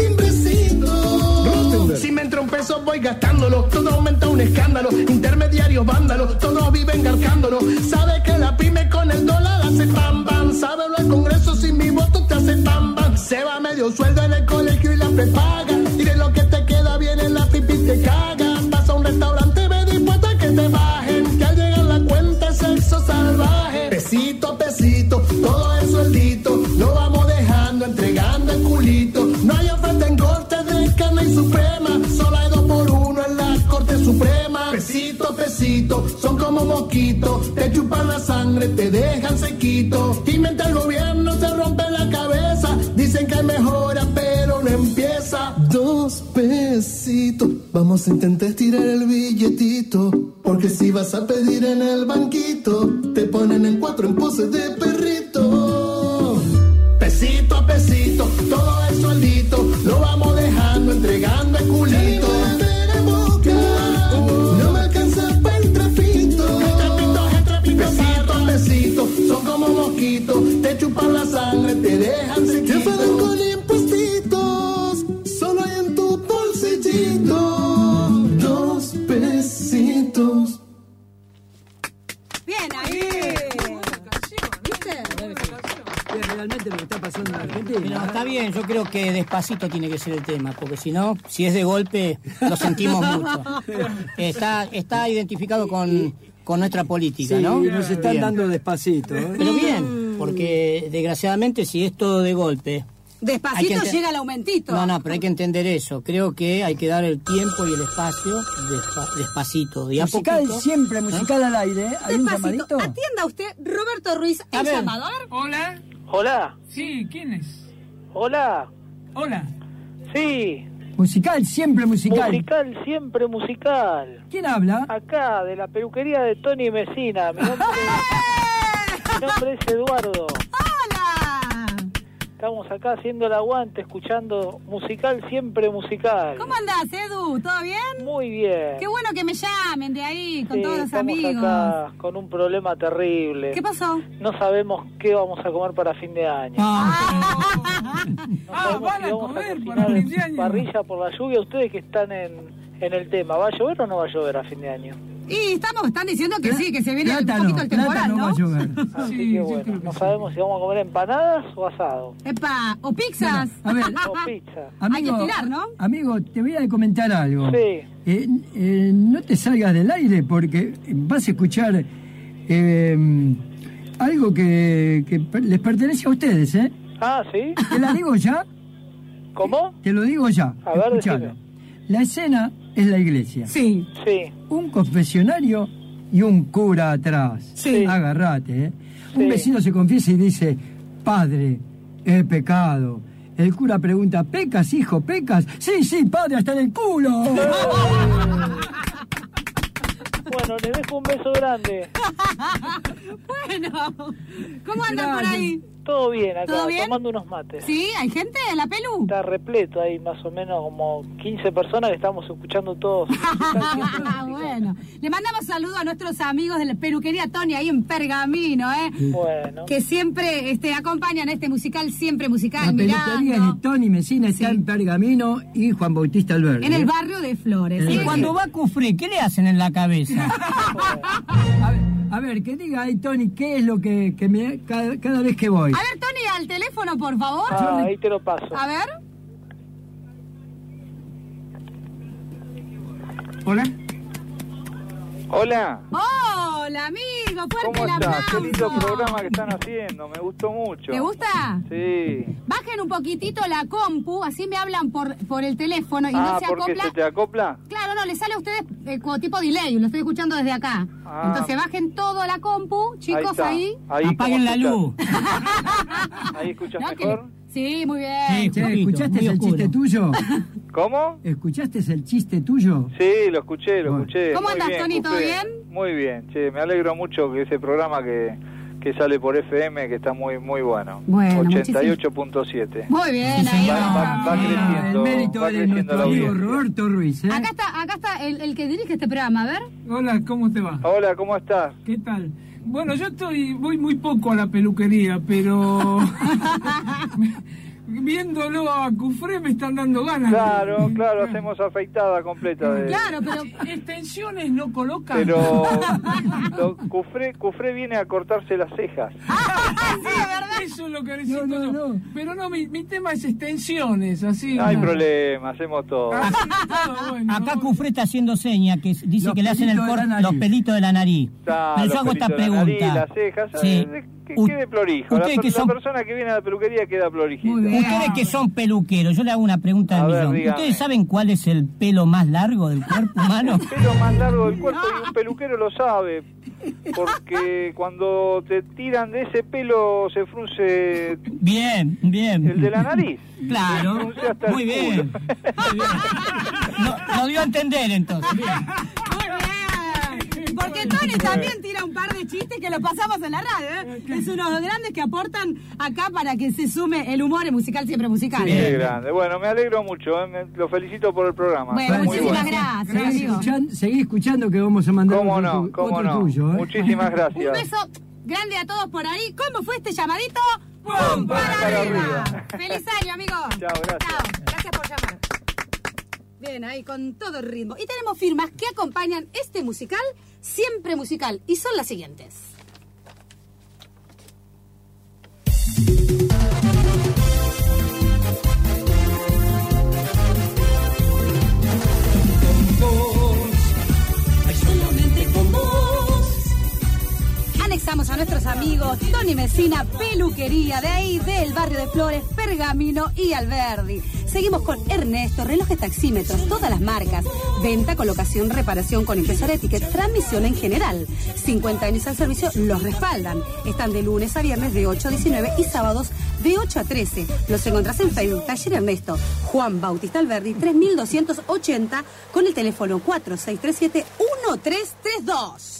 timbrecito. Si me entra un peso voy gastándolo. Todo aumenta un escándalo. Intermediarios vándalos, todos viven garcándolo. Sabe que la pyme con el dólar hace pam pam. Sabe hablar al Congreso sin mi voto te hace pam pam. Se va medio sueldo en el colegio y la prepaga. Y de lo que te queda bien en la pipi te caga. Vas a un restaurante, ve dispuesta a que te bajen. Que al llegar la cuenta es sexo salvaje. Pesito a pesito, todo el sueldito lo vamos dejando, entregando el culito. No hay oferta en corte de carne y suprema. Solo hay dos por uno en la Corte Suprema. Pesito a pesito, son como mosquitos. Te chupan la sangre, te dejan sequito. Y mientras el gobierno se rompe la cabeza, dicen que hay mejora, pero no empieza. Dos pesitos, vamos a intentar estirar el billetito. Porque si vas a pedir en el banquito, te ponen en cuatro en poses de perrito. Pesito a pesito, todo el sueldito lo vamos dejando, entregando el culito. No me alcanza para el trapito. El trapito, el trapito, pesito a pesito, son como mosquitos, te chupan la sangre, te dejan sequito. Te fadan con impuestitos, solo hay en tu bolsillito. Dos pesitos. Bien, ahí. ¿Viste? Realmente lo que está pasando en Argentina. Pero está bien, yo creo que despacito tiene que ser el tema, porque si no, si es de golpe, lo sentimos mucho. Está, está identificado con, con nuestra política, Sí, ¿no? nos están Bien. dando despacito. ¿eh? Pero bien, porque desgraciadamente si es todo de golpe... Despacito hay que ente- llega el aumentito. No, no, pero hay que entender eso. Creo que hay que dar el tiempo y el espacio despa- despacito. Y a Musical poquito, siempre, musical al aire. ¿eh? ¿Hay un Despacito. llamadito? Atienda usted, Roberto Ruiz, A el ver. llamador. Hola. Hola, Sí, ¿quién es? hola, Hola. sí, Musical siempre musical. musical, siempre musical. ¿Quién habla? Acá, de la peluquería de Tony Messina, mi nombre, mi nombre es Eduardo. ¡Hola! Estamos acá haciendo el aguante, escuchando musical, siempre musical. ¿Cómo andás, Edu? ¿Todo bien? Muy bien. Qué bueno que me llamen de ahí, con Sí, todos los estamos amigos. acá con un problema terrible. ¿Qué pasó? No sabemos qué vamos a comer para fin de año. Ah, No Ah, sabemos van si a vamos comer cocinar para fin de año. parrilla por la lluvia. Ustedes que están en, en el tema, ¿va a llover o no va a llover a fin de año? Y estamos, están diciendo que sí, que se viene un Plátano, poquito el temporal, plátano ¿no? va a llover. Así Sí, que yo bueno, creo que no sí. sabemos si vamos a comer empanadas o asado Epa, o pizzas. A ver, o pizza. amigo, Hay que estirar, ¿no? Amigo, te voy a comentar algo. Sí. Eh, eh, no te salgas del aire porque vas a escuchar eh, algo que, que per- les pertenece a ustedes, ¿eh? Ah, ¿sí? ¿Te la digo ya? ¿Cómo? Te lo digo ya. A ver, Escuchalo. decime. La escena es la iglesia. Sí. Sí. Un confesionario y un cura atrás. Sí. Agarrate, ¿eh? Un Sí. vecino se confiesa y dice, padre, he pecado. El cura pregunta, ¿pecas, hijo, pecas? Sí, sí, padre, hasta en el culo. Bueno, les dejo un beso grande. Bueno, ¿cómo andan por ahí? Todo bien acá, ¿Todo bien? tomando unos mates. ¿Sí? ¿Hay gente en la pelu? Está repleto ahí, más o menos como quince personas que estamos escuchando todos. Bueno, le mandamos saludos a nuestros amigos de la peluquería Tony ahí en Pergamino, ¿eh? Bueno. Que siempre este, acompañan este musical, siempre musical, La peluquería mirando. de Tony Messina está en Pergamino y Juan Bautista Alberdi. En el barrio de Flores. Y ¿sí? cuando va a Cufré, ¿qué le hacen en la cabeza? A ver, a ver, que diga ahí, Tony, ¿qué es lo que, que me cada, cada vez que voy? A ver, Tony, al teléfono, por favor. Ah, ahí te lo paso. A ver. Hola. Hola. Hola, amigo. Fuerte ¿Cómo el estás? aplauso. Qué lindo programa que están haciendo, me gustó mucho. ¿Te gusta? Sí. Bajen un poquitito la compu, así me hablan por, por el teléfono y ah, no se ¿por qué acopla. se te acopla? Claro, no, le sale a ustedes eh, como tipo delay, lo estoy escuchando desde acá. Ah. Entonces bajen todo la compu, chicos, está. ahí. Ahí, Apaguen la luz. ¿Ahí escuchas No, que mejor? le- Sí, muy bien. Sí. Che, Poquito, ¿escuchaste muy el oscuro. chiste tuyo? ¿Cómo? ¿Escuchaste el chiste tuyo? Sí, lo escuché, lo Bueno. escuché. ¿Cómo Muy andás, bien, Tony? ¿Todo Cufré. bien? Muy bien, che, me alegro mucho que ese programa que, que sale por F M, que está muy muy bueno. Bueno, ochenta y ocho punto siete. Muy bien, Sí, ahí señor. Va, va. va- va Ah, creciendo, el mérito va de creciendo nuestro la amigo audiencia. Roberto Ruiz, ¿eh? Acá está, acá está el, el que dirige este programa, a ver. Hola, ¿cómo te va? Hola, ¿cómo estás? ¿Qué tal? Bueno, yo estoy voy muy poco a la peluquería, pero viéndolo a Cufré me están dando ganas. Claro, claro, hacemos afeitada completa de... Claro, pero Extensiones no colocan. Pero lo- Cufré, Cufré viene a cortarse las cejas. Eso es lo que necesito No, no, yo. no. Pero no, mi, mi tema es extensiones, así. No hay no. problema, hacemos todo. Así todo, bueno. Acá Cufré está haciendo seña, que dice Los que le hacen el pelitos de la corte, nariz. los pelitos de la nariz. Está, Pero yo los hago esta pelitos de la nariz, pregunta. las cejas, Sí. eh, que U- quede prolijo. La, ustedes per- que la son- persona que viene a la peluquería queda florijita. Muy bien. Ustedes que son peluqueros, yo le hago una pregunta A de ver, millón. dígame. ¿Ustedes saben cuál es el pelo más largo del cuerpo humano? El pelo más largo del cuerpo y un peluquero lo sabe. Porque cuando te tiran de ese pelo se frunce Bien, bien. el de la nariz. Claro, Se frunce hasta el muy bien. culo. Muy bien. No, lo dio a entender entonces. Bien. muy bien. Porque Tony también tira un par de chistes que lo pasamos en la radio, ¿eh? Es uno de los grandes que aportan acá para que se sume el humor en musical, siempre musical. Qué grande. Bueno, me alegro mucho. eh, me- lo felicito por el programa. Bueno, Está muy muchísimas bueno. gracias, Seguí amigo. escuchando, seguí escuchando que vamos a mandar ¿Cómo otro, no? tu- ¿Cómo otro no? tuyo, ¿eh? Muchísimas Un gracias. beso grande a todos por ahí. ¿Cómo fue este llamadito? ¡Pum! Para Para arriba. arriba. Feliz año, amigo. Chao, gracias. Chao. Gracias por llamar. Bien, ahí con todo el ritmo. Y tenemos firmas que acompañan este musical, siempre musical, y son las siguientes. Solamente con vos. Anexamos a nuestros amigos Tony Messina, peluquería de ahí, del barrio de Flores, Pergamino y Alberdi. Seguimos con Ernesto, relojes taxímetros, todas las marcas, venta, colocación, reparación con impresora etiqueta, transmisión en general. cincuenta años al servicio los respaldan. Están de lunes a viernes de ocho a diecinueve y sábados de ocho a trece. Los encontrás en Facebook, Taller Ernesto, Juan Bautista Alberdi, tres mil doscientos ochenta, con el teléfono cuatro seis tres siete uno tres tres dos.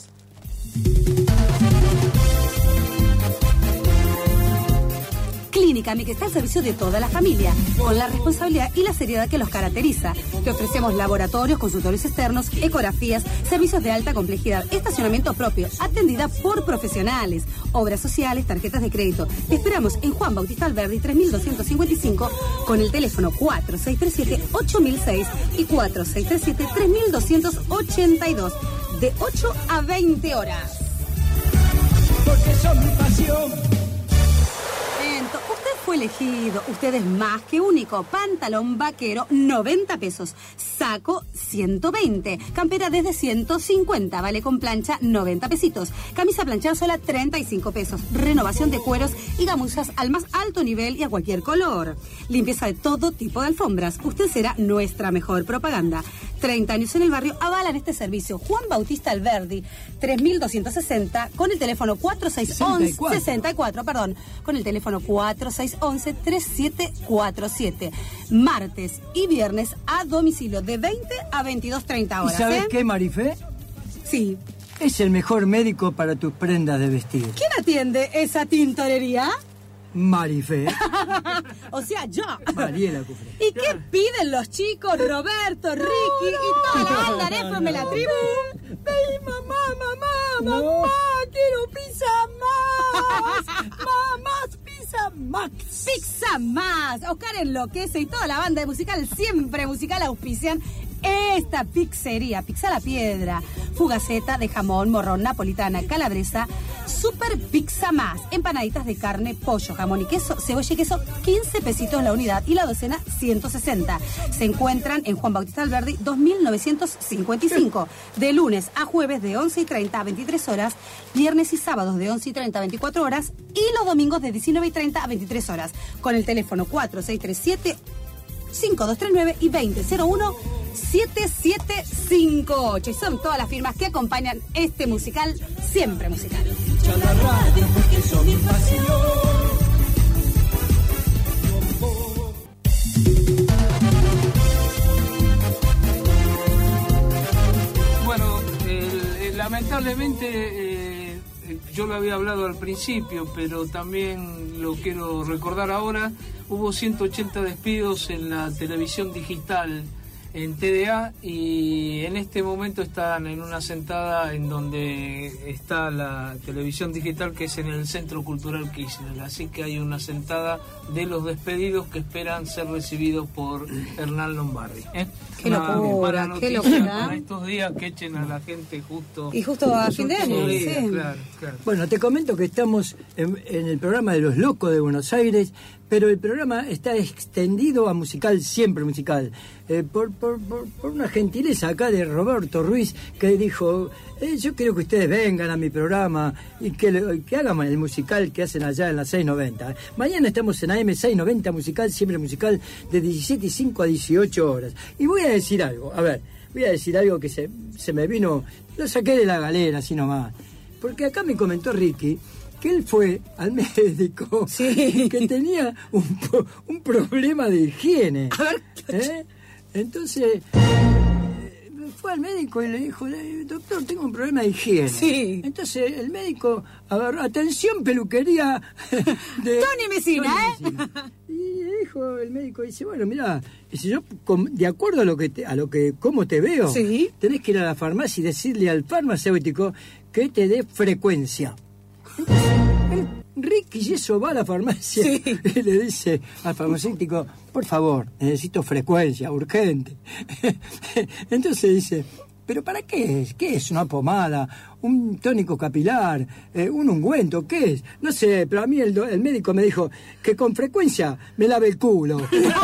Clínica Mi, que está al servicio de toda la familia, con la responsabilidad y la seriedad que los caracteriza. Te ofrecemos laboratorios, consultorios externos, ecografías, servicios de alta complejidad, estacionamiento propio, atendida por profesionales, obras sociales, tarjetas de crédito. Te esperamos en Juan Bautista Alberdi, tres mil doscientos cincuenta y cinco, con el teléfono cuatro seis tres siete ocho mil seis y cuatro seis tres siete tres mil doscientos ochenta y dos, de ocho a veinte horas. Porque son mi pasión. Momento. ¿Usted fue elegido. Usted es más que único. Pantalón vaquero, noventa pesos. Saco, ciento veinte. Campera desde ciento cincuenta. Vale con plancha, noventa pesitos. Camisa planchada sola, treinta y cinco pesos. Renovación de cueros y gamuzas al más alto nivel y a cualquier color. Limpieza de todo tipo de alfombras. Usted será nuestra mejor propaganda. treinta años en el barrio avalan este servicio. Juan Bautista Alberdi, tres mil doscientos sesenta, con el teléfono cuatro seis uno uno, sesenta y cuatro, perdón, con el teléfono cuatro seis uno uno, tres siete cuatro siete. Martes y viernes a domicilio de veinte a veintidós treinta horas. ¿Y sabes ¿eh? qué, Marifé? Sí. Es el mejor médico para tus prendas de vestir. ¿Quién atiende esa tintorería? Marifé. O sea, yo. Mariela Cufré. ¿Y qué piden los chicos? Roberto, Ricky y toda la banda de F M La Tribu. Ey, mamá, mamá, mamá, quiero pizza más. Mamá, pizza max. Pizza más. Oscar enloquece y toda la banda de musical, siempre musical, auspician esta pizzería. Pizza La Piedra, fugaceta de jamón, morrón, napolitana, calabresa, super pizza más, empanaditas de carne, pollo, jamón y queso, cebolla y queso, quince pesitos la unidad y la docena, ciento sesenta. Se encuentran en Juan Bautista Alberdi, dos mil novecientos cincuenta y cinco, de lunes a jueves de once y treinta a veintitrés horas, viernes y sábados de once y treinta a veinticuatro horas y los domingos de diecinueve y treinta a veintitrés horas, con el teléfono cuatro seis tres siete, cinco dos tres nueve y veinte cero uno siete siete cinco ocho. Y son todas las firmas que acompañan este musical, siempre musical. Escucha la radio porque son mi pasión. Bueno, el- el- lamentablemente eh, yo lo había hablado al principio, pero también lo quiero recordar ahora. Hubo ciento ochenta despidos en la televisión digital en T D A y en este momento están en una sentada en donde está la televisión digital, que es en el Centro Cultural Kirchner. Así que hay una sentada de los despedidos que esperan ser recibidos por Hernán Lombardi. ¿eh? Qué Una locura, mala qué noticia locura. para estos días, que echen a la gente justo... Y justo a fin de año, Sí, sí. claro, claro. Bueno, te comento que estamos en, en el programa de Los Locos de Buenos Aires, pero el programa está extendido a musical, siempre musical, eh, por, por, por, por una gentileza acá de Roberto Ruiz, que dijo, eh, yo quiero que ustedes vengan a mi programa y que, le- que hagan el musical que hacen allá en la seiscientos noventa. Mañana estamos en A M seiscientos noventa musical, siempre musical, de diecisiete y cinco a dieciocho horas. Y voy a decir algo, a ver, voy a decir algo que se, se me vino, lo saqué de la galera, así nomás. Porque acá me comentó Ricky que él fue al médico que tenía un, po- un problema de higiene. ¿eh? Entonces, eh, fue al médico y le dijo, "Eh, doctor, tengo un problema de higiene". Sí. Entonces el médico agarró, atención, peluquería de Tony Messina, Tony ¿eh? Messina. Y le dijo el médico, dice, bueno, mira, si yo, com- de acuerdo a lo que te- a lo que cómo te veo, Sí. tenés que ir a la farmacia y decirle al farmacéutico que te dé frecuencia. Entonces, el Ricky Yeso va a la farmacia y le dice al farmacéutico, por favor, necesito frecuencia, urgente. Entonces dice, ¿pero para qué es? ¿Qué es? ¿Una pomada? ¿Un tónico capilar? Eh, ¿Un ungüento? ¿Qué es? No sé, pero a mí el, do- el médico me dijo que con frecuencia me lave el culo.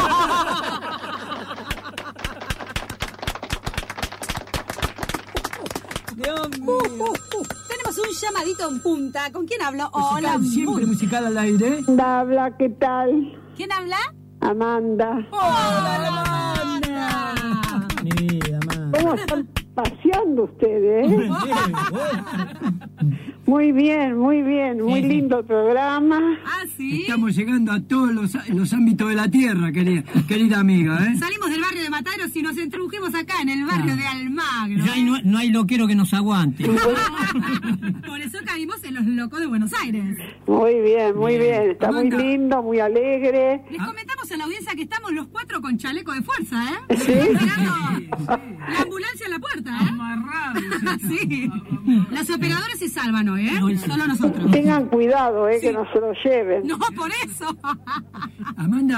Dios mío. Tenemos un llamadito en punta. ¿Con quién hablo? Hola. Musical, siempre musical al aire. Habla, ¿qué tal? ¿Quién habla? Amanda. Hola, Amanda. ¿Cómo están paseando ustedes? eh? Muy bien, muy bien, muy lindo programa. Ah, sí. Estamos llegando a todos los, los ámbitos de la tierra, querida, querida amiga, ¿eh? Salimos del barrio de Mataderos y nos introdujimos acá en el barrio Ah. de Almagro. Ya hay- no, no hay loquero que nos aguante. Por eso caímos en los locos de Buenos Aires. Muy bien, muy Bien. bien. Está muy Amanda. lindo, muy alegre. Les comentamos a la audiencia que estamos los cuatro con chaleco de fuerza, ¿eh? ¿Sí? Esperando la ambulancia en la puerta, ¿eh? Amarrado. Sí. Los operadores se salvan hoy, ¿eh? Solo nosotros. Tengan cuidado, eh, que no se lo lleven. No, por eso. Amanda,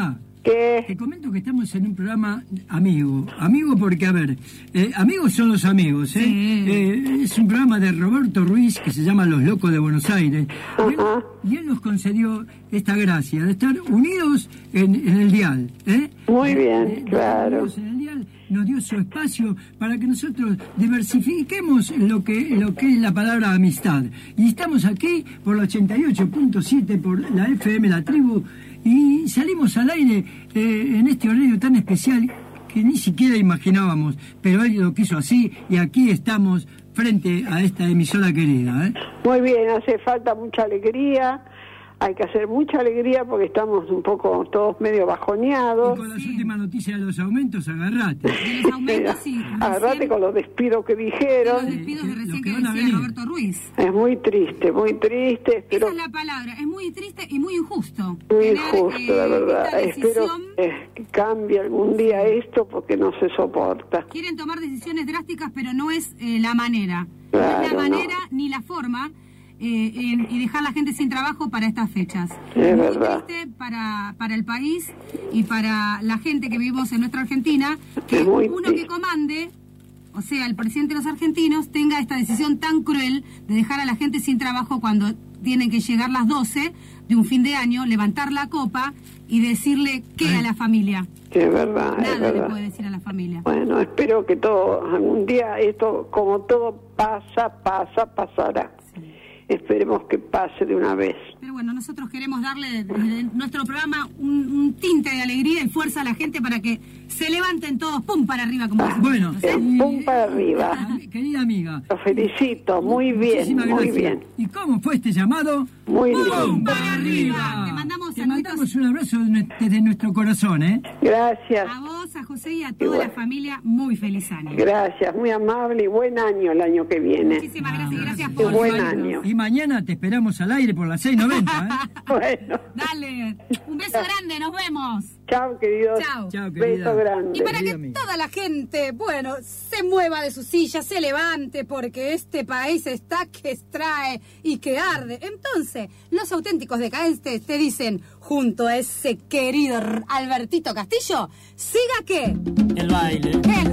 ¿Qué? Te comento que estamos en un programa amigo. Amigo porque, a ver, eh, amigos son los amigos, ¿eh? Sí. Eh, es un programa de Roberto Ruiz que se llama Los Locos de Buenos Aires. Y él, y él nos concedió esta gracia de estar unidos en, en el dial, ¿eh? Muy bien, Eh, claro. unidos en el dial, nos dio su espacio para que nosotros diversifiquemos lo que, lo que es la palabra amistad. Y estamos aquí por la ochenta y ocho punto siete, por la F M La Tribu, y salimos al aire eh, en este horario tan especial que ni siquiera imaginábamos, pero él lo quiso así y aquí estamos frente a esta emisora querida, ¿eh? Muy bien, hace falta mucha alegría, hay que hacer mucha alegría porque estamos un poco todos medio bajoneados. Y con las últimas noticias de los aumentos, agarrate. De los aumentos, sí. Agarrate con los despidos que dijeron. Los despidos de recién que que van a decía venir. Roberto Ruiz. Es muy triste, muy triste. Pero Esa es la palabra, es muy triste y muy injusto. muy Tener, injusto, eh, la verdad. esta Espero decisión. eh, que cambie algún día esto porque no se soporta. Quieren tomar decisiones drásticas, pero no es eh, la manera. Claro, no es la no. manera ni la forma eh, en- y dejar a la gente sin trabajo para estas fechas. Es muy verdad. triste para, para el país y para la gente que vivimos en nuestra Argentina, que Es muy uno triste. que comande, o sea, el presidente de los argentinos, tenga esta decisión tan cruel de dejar a la gente sin trabajo cuando tienen que llegar las doce de un fin de año, levantar la copa y decirle qué a la familia. Es verdad, es Nada le verdad. puede decir a la familia. Bueno, espero que todo, algún día esto, como todo pasa, pasa, pasará. Esperemos que pase de una vez. Pero bueno, nosotros queremos darle desde nuestro programa un, un tinte de alegría y fuerza a la gente para que se levanten todos, pum, para arriba, como decimos Bueno, nosotros, ¿eh? Eh, pum para arriba. Ami- Querida amiga, Lo felicito, muy bien, muchísimas muy gracias. bien. ¿Y cómo fue este llamado? Muy ¡Pum, bien. para arriba! Te mandamos Te saluditos. mandamos un abrazo de nue- desde nuestro corazón, ¿eh? Gracias, A vos, a José y a toda Igual. la familia, muy feliz año. gracias, muy amable y buen año el año que viene. Muchísimas gracias y gracias Y por buen su año. Y mañana te esperamos al aire por las seis noventa, ¿eh? Bueno, Dale, un beso grande, nos vemos. chao queridos. Chao. Chao, querida. Beso grande. Y para que Querida amiga. toda la gente, bueno, se mueva de su silla, se levante, porque este país está que extrae y que arde. Entonces, los auténticos decadentes te dicen, junto a ese querido R- Albertito Castillo, siga que El baile. el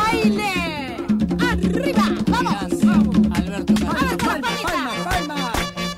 baile. ¡Arriba! ¡Vamos! ¡Vamos! Alberto Castillo. ¡Vamos con las palmitas!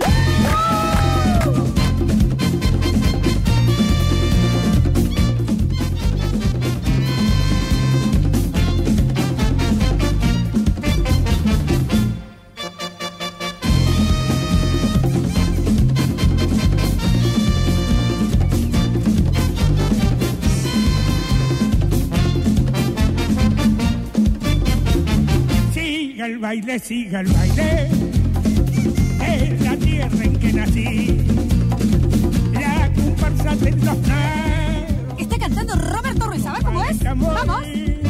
Siga el baile, siga el baile, es la tierra en que nací, la comparsa de los negros. Está cantando Roberto Ruiz, a ver cómo es. ¡Vamos!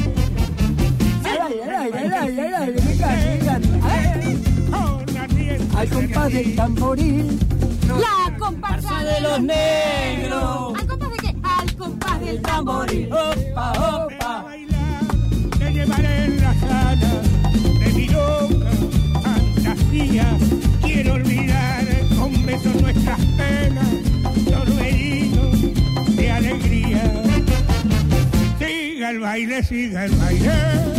Al aire, al aire, al aire, al aire, me cante, me cante. Al compás del tamboril. La comparsa de los negros. ¿Al compás de qué? Al compás del tamboril. Opa, opa. Te llevaré en la sala de mi loca fantasía. Quiero olvidar con besos nuestras penas, solo heridos de alegría. Siga el baile, siga el baile,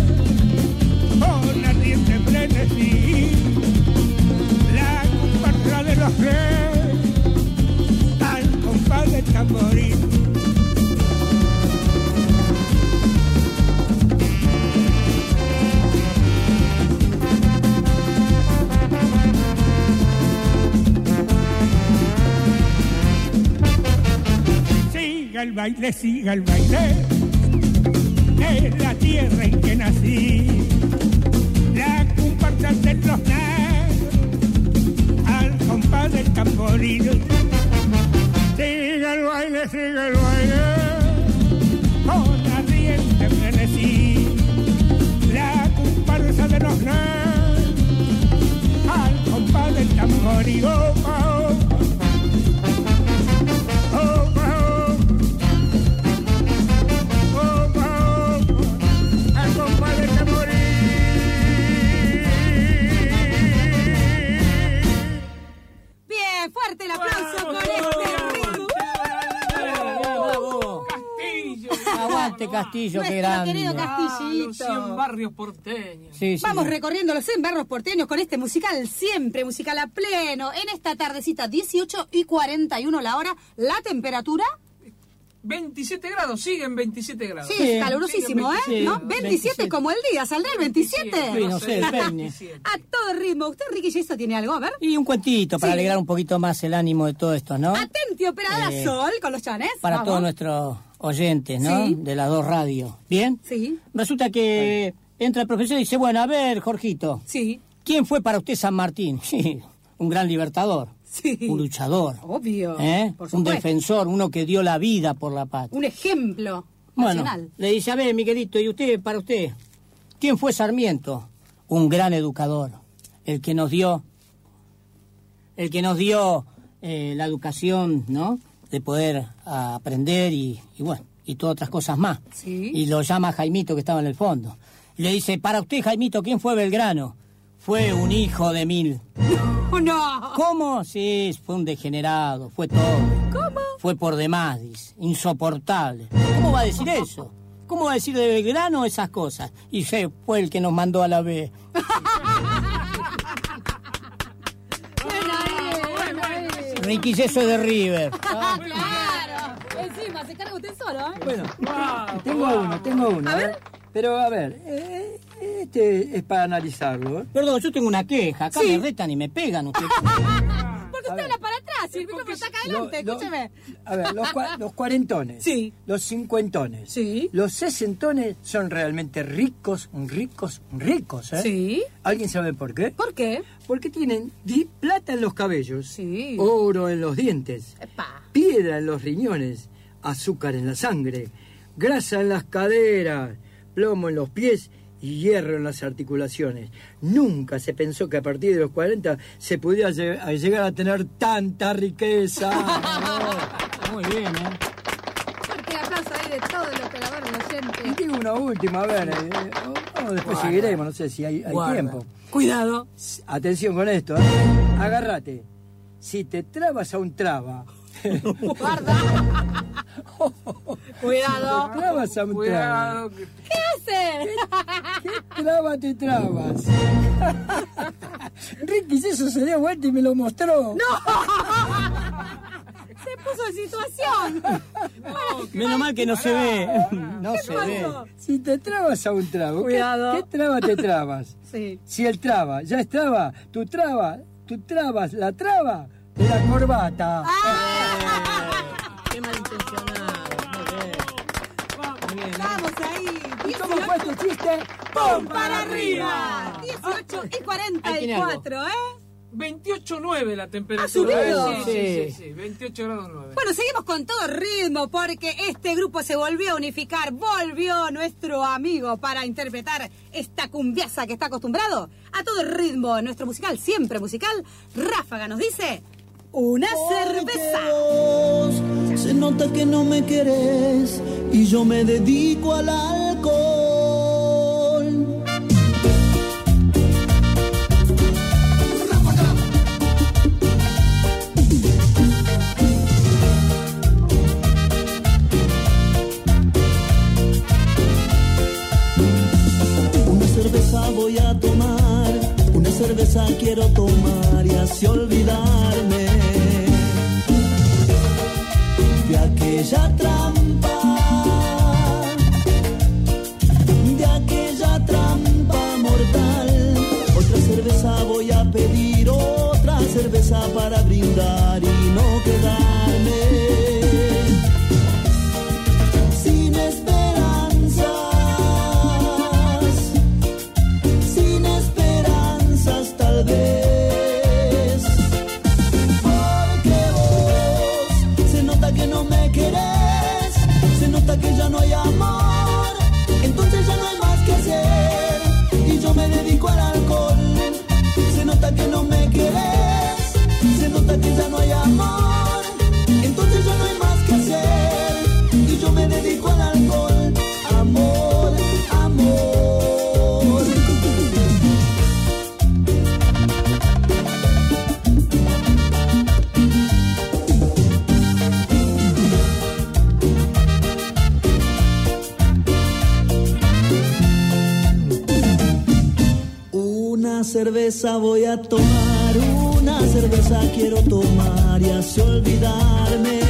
con ardiente frenesí. La comparsa de los negros, al compás del tamboril. Siga el baile, siga el baile, es la tierra en que nací, la comparsa de los negros, al compás del tamboril. Siga el baile, siga el baile, con ardiente frenesí, la comparsa de los negros, al compás del tamboril. Opa, opa. Opa, opa, opa, Dale, Castillo, qué Nuestro grande. querido Ah, Castillito. los cien barrios porteños. Sí, sí. Vamos recorriendo los cien barrios porteños con este musical siempre, musical a pleno. En esta tardecita, dieciocho y cuarenta y uno la hora, la temperatura... veintisiete grados, siguen veintisiete grados. Sí, es calurosísimo, ¿eh? Siguen ¿No? veintisiete. veintisiete como el día, ¿saldrá el veintisiete? Sí, no sé, el peine. A todo ritmo. ¿Usted, Ricky Gesso, tiene algo? A ver. Y un cuentito para Sí. alegrar un poquito más el ánimo de todo esto, ¿no? Atenti, operadora Eh, Sol, con los chanes. Para Vamos. todos nuestros oyentes, ¿no? Sí. De las dos radios. ¿Bien? Sí. Resulta que entra el profesor y dice, bueno, a ver, Jorgito. Sí. ¿Quién fue para usted San Martín? Sí, un gran libertador. Sí. Un luchador. Obvio. ¿Eh? Por Un supuesto. defensor, uno que dio la vida por la patria. Un ejemplo Bueno, nacional. le dice, a ver, Miguelito, ¿y usted, para usted? ¿Quién fue Sarmiento? Un gran educador. El que nos dio, el que nos dio eh, la educación, ¿no? De poder ah, aprender y, y bueno, y todas otras cosas más. Sí. Y lo llama Jaimito, que estaba en el fondo. Y le dice, para usted, Jaimito, ¿quién fue Belgrano? Fue un hijo de mil. No. ¿Cómo? Sí, fue un degenerado, fue todo. ¿Cómo? Fue por demás, dice, insoportable. ¿Cómo va a decir eso? ¿Cómo va a decir de Belgrano esas cosas? Y se fue el que nos mandó a la B. Bueno, ahí, bueno, ahí. Ricky Gesso de River. Ah, claro. Encima, se carga usted solo, ¿eh? Bueno, tengo uno, tengo uno. A ¿eh? ver. Pero, a ver, eh, este es para analizarlo. ¿eh? Perdón, yo tengo una queja. Acá Sí. me retan y me pegan ustedes. Porque usted habla para atrás y el micrófono está acá adelante, Lo- lo- escúcheme. A ver, los, cua- los cuarentones, Sí. los cincuentones, Sí. los sesentones son realmente ricos, ricos, ricos. ¿eh? Sí. ¿Alguien sabe por qué? ¿Por qué? Porque tienen di- plata en los cabellos, Sí. oro en los dientes, Epa. piedra en los riñones, azúcar en la sangre, grasa en las caderas, plomo en los pies y hierro en las articulaciones. Nunca se pensó que a partir de los cuarenta se pudiera lle- a llegar a tener tanta riqueza. Muy bien, ¿eh? Fuerte aplauso ahí de todo el operador Y inocente. digo una última, a ver, eh, eh, oh, después Guarda. seguiremos, no sé si hay, hay Guarda. tiempo. Cuidado. Atención con esto, ¿eh? Agárrate. Si te trabas a un traba, Guarda. Cuidado. te trabas a un Cuidado. traba. que- ¿Qué hace? ¿Qué traba te trabas? Ricky eso se dio vuelta y me lo mostró. Se puso en situación. Menos mal que no se ve. No se ve. pasó? Si te trabas a un trabo, ¿qué- Cuidado. ¿qué, traba te trabas? Sí. Si el traba ya es traba, tu traba, tu trabas la traba de la corbata. Qué malintencionado. Muy bien. Muy bien, ¿eh? Vamos ahí. ¿Y cómo fue tu chiste? ¡Pum! ¡Para arriba! dieciocho y cuarenta y cuatro, ¿eh? veintiocho nueve la temperatura. ¿Ha subido? Sí, sí, sí, Sí. sí, veintiocho grados nueve. Bueno, seguimos con todo ritmo porque este grupo se volvió a unificar, volvió nuestro amigo para interpretar esta cumbiaza que está acostumbrado a todo ritmo en nuestro musical, siempre musical. Ráfaga nos dice, una cerveza. Vos, se nota que no me querés y yo me dedico al alcohol. Una cerveza voy a tomar, una cerveza quiero tomar y así olvidarme de aquella trampa, de aquella trampa mortal. Otra cerveza voy a pedir, otra cerveza para brindar y no quedarme sin esperanzas, sin esperanzas tal vez, porque vos se nota que no me querés, se nota que ya no hay amor, entonces ya no hay más que hacer y yo me dedico al alcohol. Se nota que no me querés, se nota que ya no hay amor, una cerveza voy a tomar, una cerveza quiero tomar y así olvidarme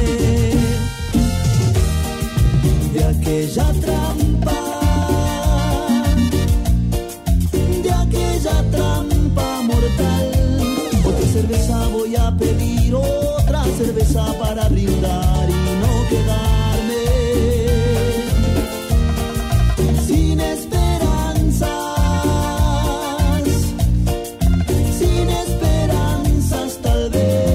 de aquella trampa, de aquella trampa mortal. Otra cerveza voy a pedir, otra cerveza para brindar y no quedarme sin esperanzas, sin esperanzas tal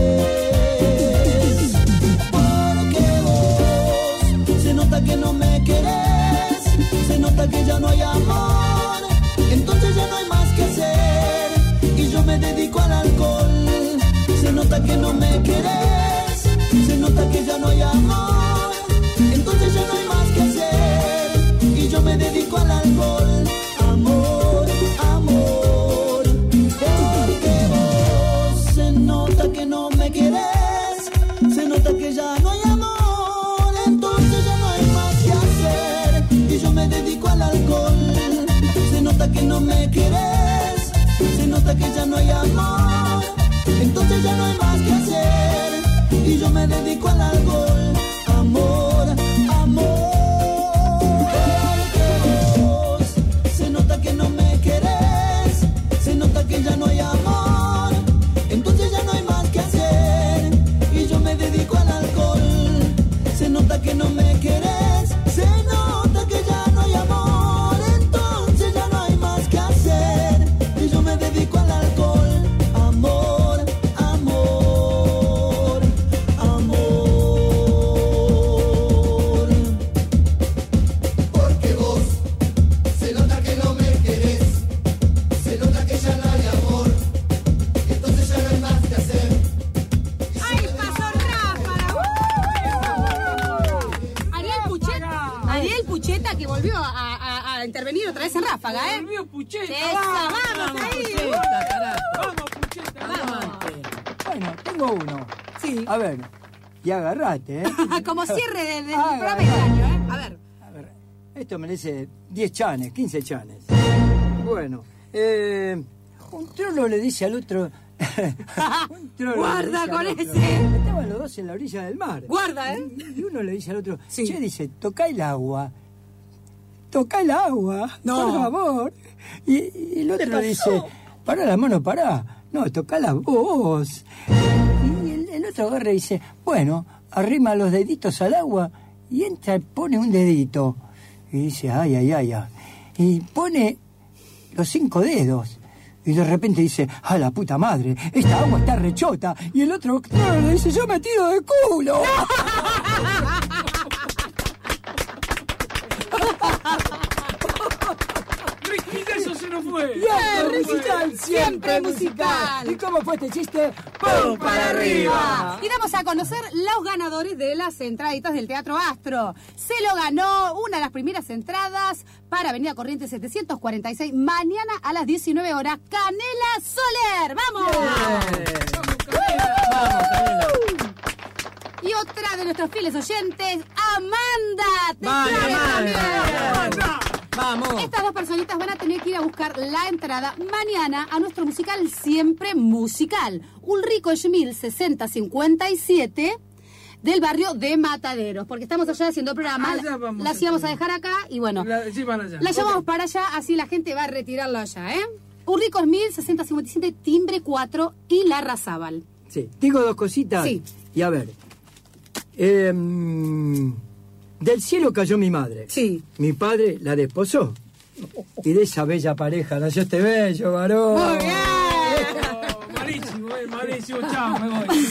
vez, porque vos se nota que no me querés, se nota que ya no hay amor, entonces ya no hay más que hacer y yo me dedico al alcohol. Se nota que no me querés, se nota que ya no hay amor, entonces ya no hay más que hacer y yo me dedico al alcohol. Amor, amor, porque vos se nota que no me querés, se nota que ya no hay amor, entonces ya no hay más que hacer y yo me dedico al alcohol. Se nota que no me querés, se nota que ya no hay amor, entonces ya no hay más que hacer y yo me dedico al alcohol. Amor, amor, porque vos se nota que no me querés, se nota que ya no hay amor, entonces ya no hay más que hacer y yo me dedico al alcohol. Se nota que no me querés, se nota que ya no hay amor, entonces ya no hay más que hacer y yo me dedico al alcohol. Amor, amor, amor, porque vos se nota que no me querés, se nota que ya no hay amor, entonces ya no hay más que hacer. ¡Ay, pasó Ráfaga! Ariel Pucheta, Ariel Pucheta que volvió a, a- a intervenir otra vez en Ráfaga, ¿eh? Volvió Pucheta. Esa, vamos ahí. Vamos, Pucheta. Vamos. Bueno, tengo uno. Sí. A ver, y agarrate, ¿eh? Como cierre del, del Ah, programa del año, ¿eh? A ver. Esto merece diez chanes, quince chanes. Bueno, eh, un trolo le dice al otro... un trolo Guarda le dice al con otro- ese. Estaban los dos en la orilla del mar. Guarda, ¿eh? Y uno le dice al otro, che, dice, toca el agua. Toca el agua, No. por favor. Y, y el otro pasó? dice, pará la mano, pará. No, toca la voz. Y el, el otro agarra y dice, bueno, arrima los deditos al agua y entra y pone un dedito. Y dice, ay, ay, ay, ay. Y pone los cinco dedos. Y de repente dice, ¡ah, la puta madre! Esta agua está rechota. Y el otro claro, le dice, yo me tiro de culo. Ricky, eso se nos fue. Bien, recital, siempre musical. ¿Y cómo fue este chiste? ¡Pum, para arriba! Y damos a conocer los ganadores de las entraditas del Teatro Astro. Se lo ganó una de las primeras entradas para Avenida Corrientes setecientos cuarenta y seis, mañana a las diecinueve horas. Canela Soler, ¡vamos! Y otra de nuestros fieles oyentes, Amanda. Te Vale, trae Amanda. también. Vamos. Estas dos personitas van a tener que ir a buscar la entrada mañana a nuestro musical Siempre Musical. Ulrico Schmil sesenta cincuenta y siete del barrio de Mataderos. Porque estamos allá haciendo el programa. Allá vamos Las íbamos a dejar acá y bueno, La, sí, van allá. la llevamos Ok. para allá, así la gente va a retirarlo allá, ¿eh? Ulrico Schmil sesenta cincuenta y siete, timbre cuatro y La Razábal. Sí, digo dos cositas. Sí. Y a ver. eh, del cielo cayó mi madre. Sí. Mi padre la desposó. Y de esa bella pareja nació este bello varón. Muy bien. Oh, malísimo, eh, malísimo. Chao, me voy.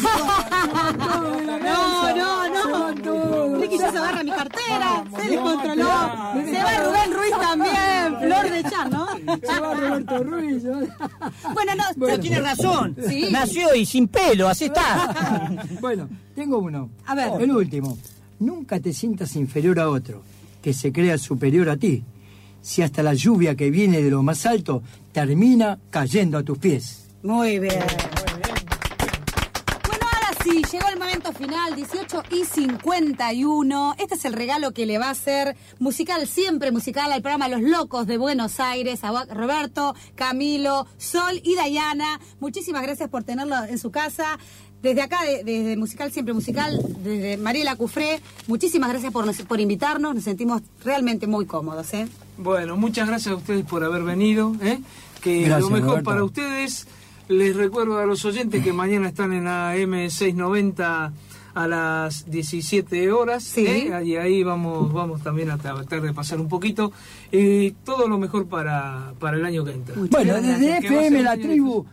No, no, no. Ricky ya se agarra mi cartera, se descontroló. Se va Rubén Ruiz también, Flor de Chan, ¿no? Se va Roberto Ruiz. Bueno, no, Pero tiene razón. Sí. Nació y sin pelo, así está. Bueno, tengo uno. A ver. El último. Nunca te sientas inferior a otro, que se crea superior a ti. Si hasta la lluvia que viene de lo más alto termina cayendo a tus pies. Muy bien. Bueno, ahora sí, llegó el momento final, dieciocho y cincuenta y uno. Este es el regalo que le va a hacer musical, siempre musical, al programa Los Locos de Buenos Aires, a Roberto, Camilo, Sol y Dayana. Muchísimas gracias por tenerlo en su casa. Desde acá, de, desde Musical Siempre Musical, desde Mariela Cufré, muchísimas gracias por, por invitarnos, nos sentimos realmente muy cómodos, ¿eh? Bueno, muchas gracias a ustedes por haber venido, ¿eh? Que Gracias, lo mejor Roberto. para ustedes. Les recuerdo a los oyentes que mañana están en la M seiscientos noventa a las diecisiete horas, Sí. ¿eh? Y ahí vamos vamos también a tratar de pasar un poquito. Y todo lo mejor para, para el año que entra. Bueno, desde Que va a F ser M un La año Tribu.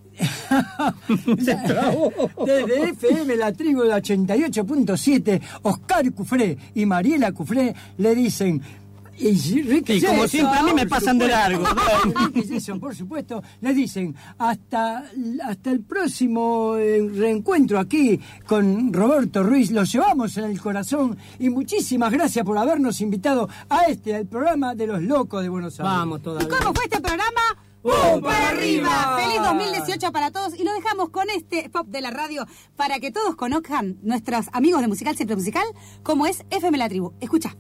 Desde F M La Tribu de ochenta y ocho punto siete, Oscar Cufré y Mariela Cufré le dicen. Y, Ricky Y como Jason, siempre a mí me por pasan de largo. Ricky Jason, por supuesto, le dicen hasta, hasta el próximo eh, reencuentro aquí con Roberto Ruiz. Los llevamos en el corazón y muchísimas gracias por habernos invitado a este, el programa de Los Locos de Buenos Aires. Vamos todavía. ¿Cómo fue este programa? ¡Pum, para arriba! ¡Feliz dos mil dieciocho para todos! Y lo dejamos con este pop de la radio para que todos conozcan, nuestros amigos de Musical Siempre Musical, como es F M La Tribu. Escucha.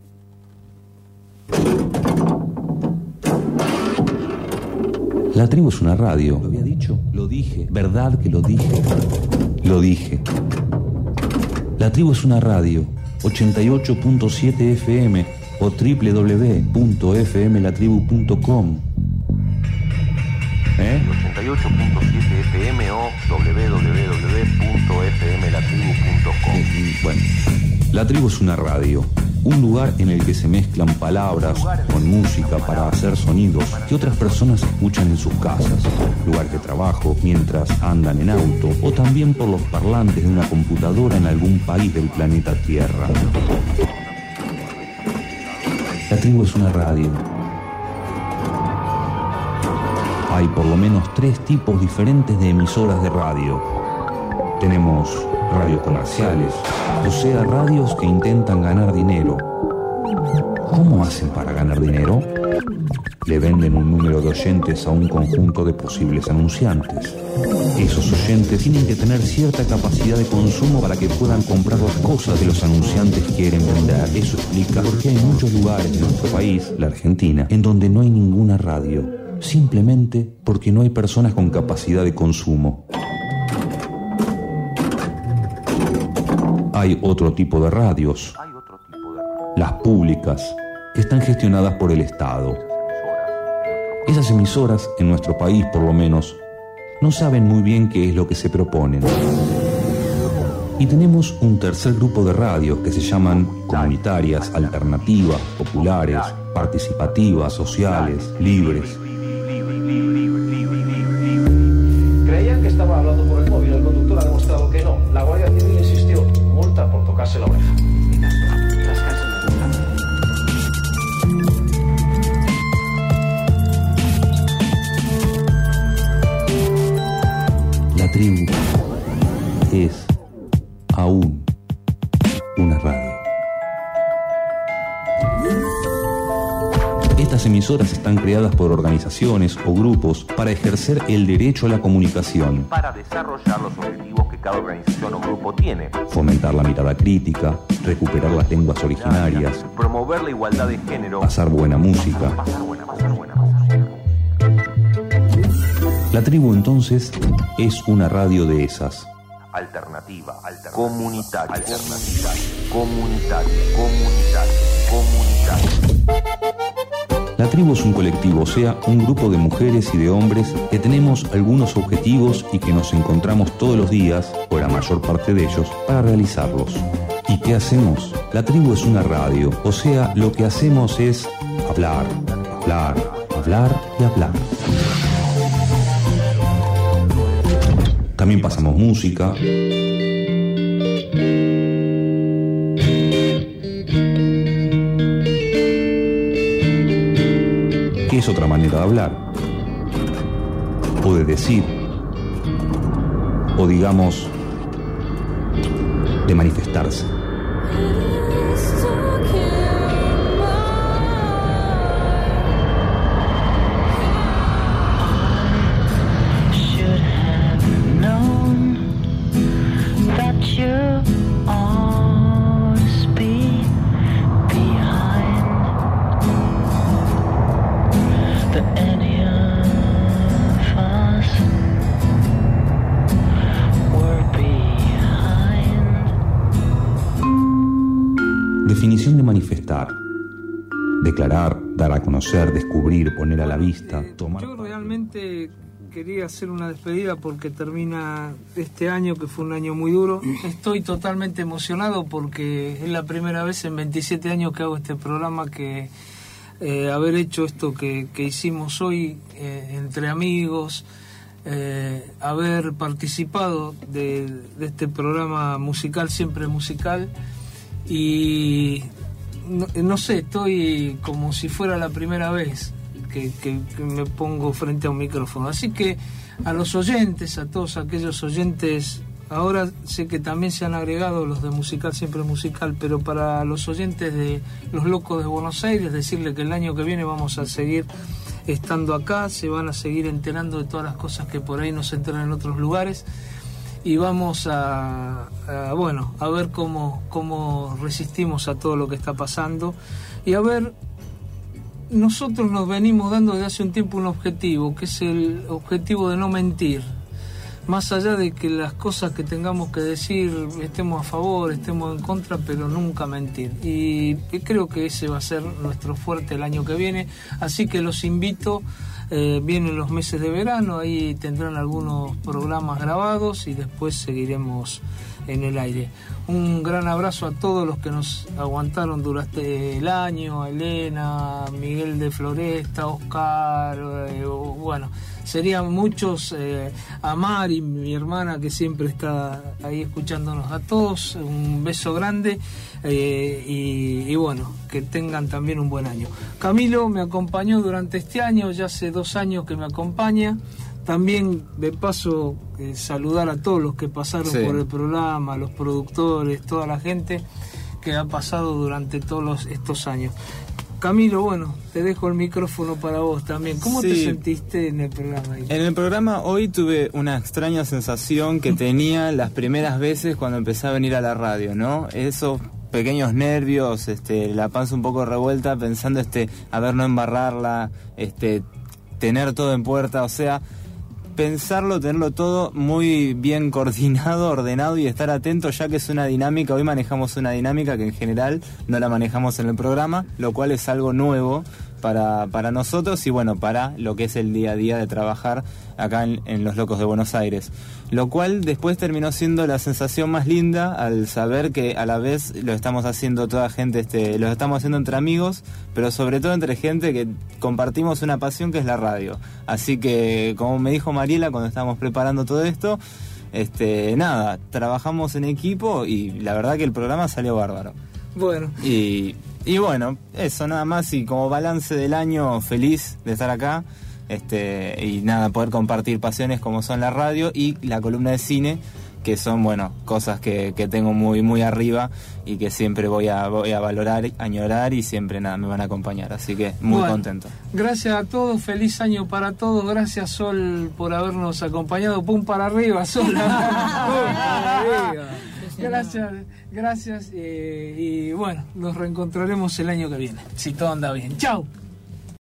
La Tribu es una radio. ¿Lo había dicho? Lo dije. ¿Verdad que lo dije? Lo dije. La Tribu es una radio. ochenta y ocho punto siete F M o doble u doble u doble u punto f m la tribu punto com. ¿Eh? ochenta y ocho punto siete F M o doble u doble u doble u punto f m la tribu punto com. Eh, Bueno, La Tribu es una radio. Un lugar en el que se mezclan palabras con música para hacer sonidos que otras personas escuchan en sus casas, lugar de trabajo, mientras andan en auto o también por los parlantes de una computadora en algún país del planeta Tierra. La Tribu es una radio. Hay por lo menos tres tipos diferentes de emisoras de radio. Tenemos radios comerciales, o sea, radios que intentan ganar dinero. ¿Cómo hacen para ganar dinero? Le venden un número de oyentes a un conjunto de posibles anunciantes. Esos oyentes tienen que tener cierta capacidad de consumo para que puedan comprar las cosas que los anunciantes quieren vender. Eso explica por qué hay muchos lugares de nuestro país, la Argentina, en donde no hay ninguna radio, simplemente porque no hay personas con capacidad de consumo. Hay otro tipo de radios, las públicas, que están gestionadas por el Estado. Esas emisoras, en nuestro país por lo menos, no saben muy bien qué es lo que se proponen. Y tenemos un tercer grupo de radios que se llaman comunitarias, alternativas, populares, participativas, sociales, libres. Creían que estaba hablando por el móvil, el conductor ha demostrado que no. La Guardia Civil insistió, multa por tocarse la oreja. La Tribu es aún una radio. Estas emisoras están creadas por organizaciones o grupos para ejercer el derecho a la comunicación, Para desarrollar los objetivos que cada organización o grupo tiene. fomentar la mirada crítica, recuperar las lenguas originarias, Promover la igualdad de género. pasar buena música. La Tribu entonces es una radio de esas. Alternativa, alternativa, comunitaria, alternativa, comunitaria, comunitaria, comunitaria. La Tribu es un colectivo, o sea, un grupo de mujeres y de hombres que tenemos algunos objetivos y que nos encontramos todos los días, o la mayor parte de ellos, para realizarlos. ¿Y qué hacemos? La Tribu es una radio, o sea, lo que hacemos es hablar, hablar, hablar y hablar. También pasamos música. Que es otra manera de hablar, o de decir, o digamos, de manifestarse. Should have known that you any of us were behind. Definición de manifestar. Declarar, dar a conocer, descubrir, poner a la vista, tomar... Yo realmente quería hacer una despedida porque termina este año, que fue un año muy duro. Estoy totalmente emocionado porque es la primera vez en veintisiete años que hago este programa, que eh, haber hecho esto que, que hicimos hoy eh, entre amigos, eh, haber participado de, de este programa musical, siempre musical, y... No, no sé, estoy como si fuera la primera vez que, que, que me pongo frente a un micrófono. Así que a los oyentes, a todos aquellos oyentes, ahora sé que también se han agregado los de Musical Siempre Musical, pero para los oyentes de Los Locos de Buenos Aires, decirle que el año que viene vamos a seguir estando acá, se van a seguir enterando de todas las cosas que por ahí no se enteran en otros lugares. Y vamos a, a bueno a ver cómo, cómo resistimos a todo lo que está pasando. Y a ver, nosotros nos venimos dando desde hace un tiempo un objetivo, que es el objetivo de no mentir. Más allá de que las cosas que tengamos que decir, estemos a favor, estemos en contra, pero nunca mentir. Y creo que ese va a ser nuestro fuerte el año que viene. Así que los invito. Eh, vienen los meses de verano, ahí tendrán algunos programas grabados y después seguiremos en el aire. Un gran abrazo a todos los que nos aguantaron durante el año, a Elena, Miguel de Floresta, Oscar, eh, bueno, serían muchos, eh, a Mari, mi hermana, que siempre está ahí escuchándonos. A todos un beso grande, eh, y, y bueno, que tengan también un buen año. Camilo me acompañó durante este año, ya hace dos años que me acompaña. También, de paso, eh, saludar a todos los que pasaron sí. por el programa, los productores, toda la gente que ha pasado durante todos los, estos años. Camilo, bueno, te dejo el micrófono para vos también. ¿Cómo sí. te sentiste en el programa? En el programa hoy tuve una extraña sensación que tenía las primeras veces cuando empecé a venir a la radio, ¿no? Esos pequeños nervios, este, la panza un poco revuelta, pensando, este, a ver, no embarrarla, este, tener todo en puerta, o sea... pensarlo, tenerlo todo muy bien coordinado, ordenado y estar atento, ya que es una dinámica. Hoy manejamos una dinámica que en general no la manejamos en el programa, lo cual es algo nuevo para, para nosotros y bueno, para lo que es el día a día de trabajar acá en, en Los Locos de Buenos Aires. Lo cual después terminó siendo la sensación más linda al saber que a la vez lo estamos haciendo toda gente, este, lo estamos haciendo entre amigos, pero sobre todo entre gente que compartimos una pasión que es la radio. Así que, como me dijo Mariela cuando estábamos preparando todo esto, este, nada, trabajamos en equipo y la verdad que el programa salió bárbaro. Bueno. Y, y bueno, eso nada más, y como balance del año, feliz de estar acá. Este, y nada, poder compartir pasiones como son la radio y la columna de cine, que son, bueno, cosas que, que tengo muy muy arriba y que siempre voy a voy a valorar, añorar y siempre nada me van a acompañar, así que muy bueno, contento. Gracias a todos, feliz año para todos, gracias Sol por habernos acompañado, pum para arriba, Sol. Pum para arriba. Gracias, gracias, eh, y bueno, nos reencontraremos el año que viene, si todo anda bien. Chau.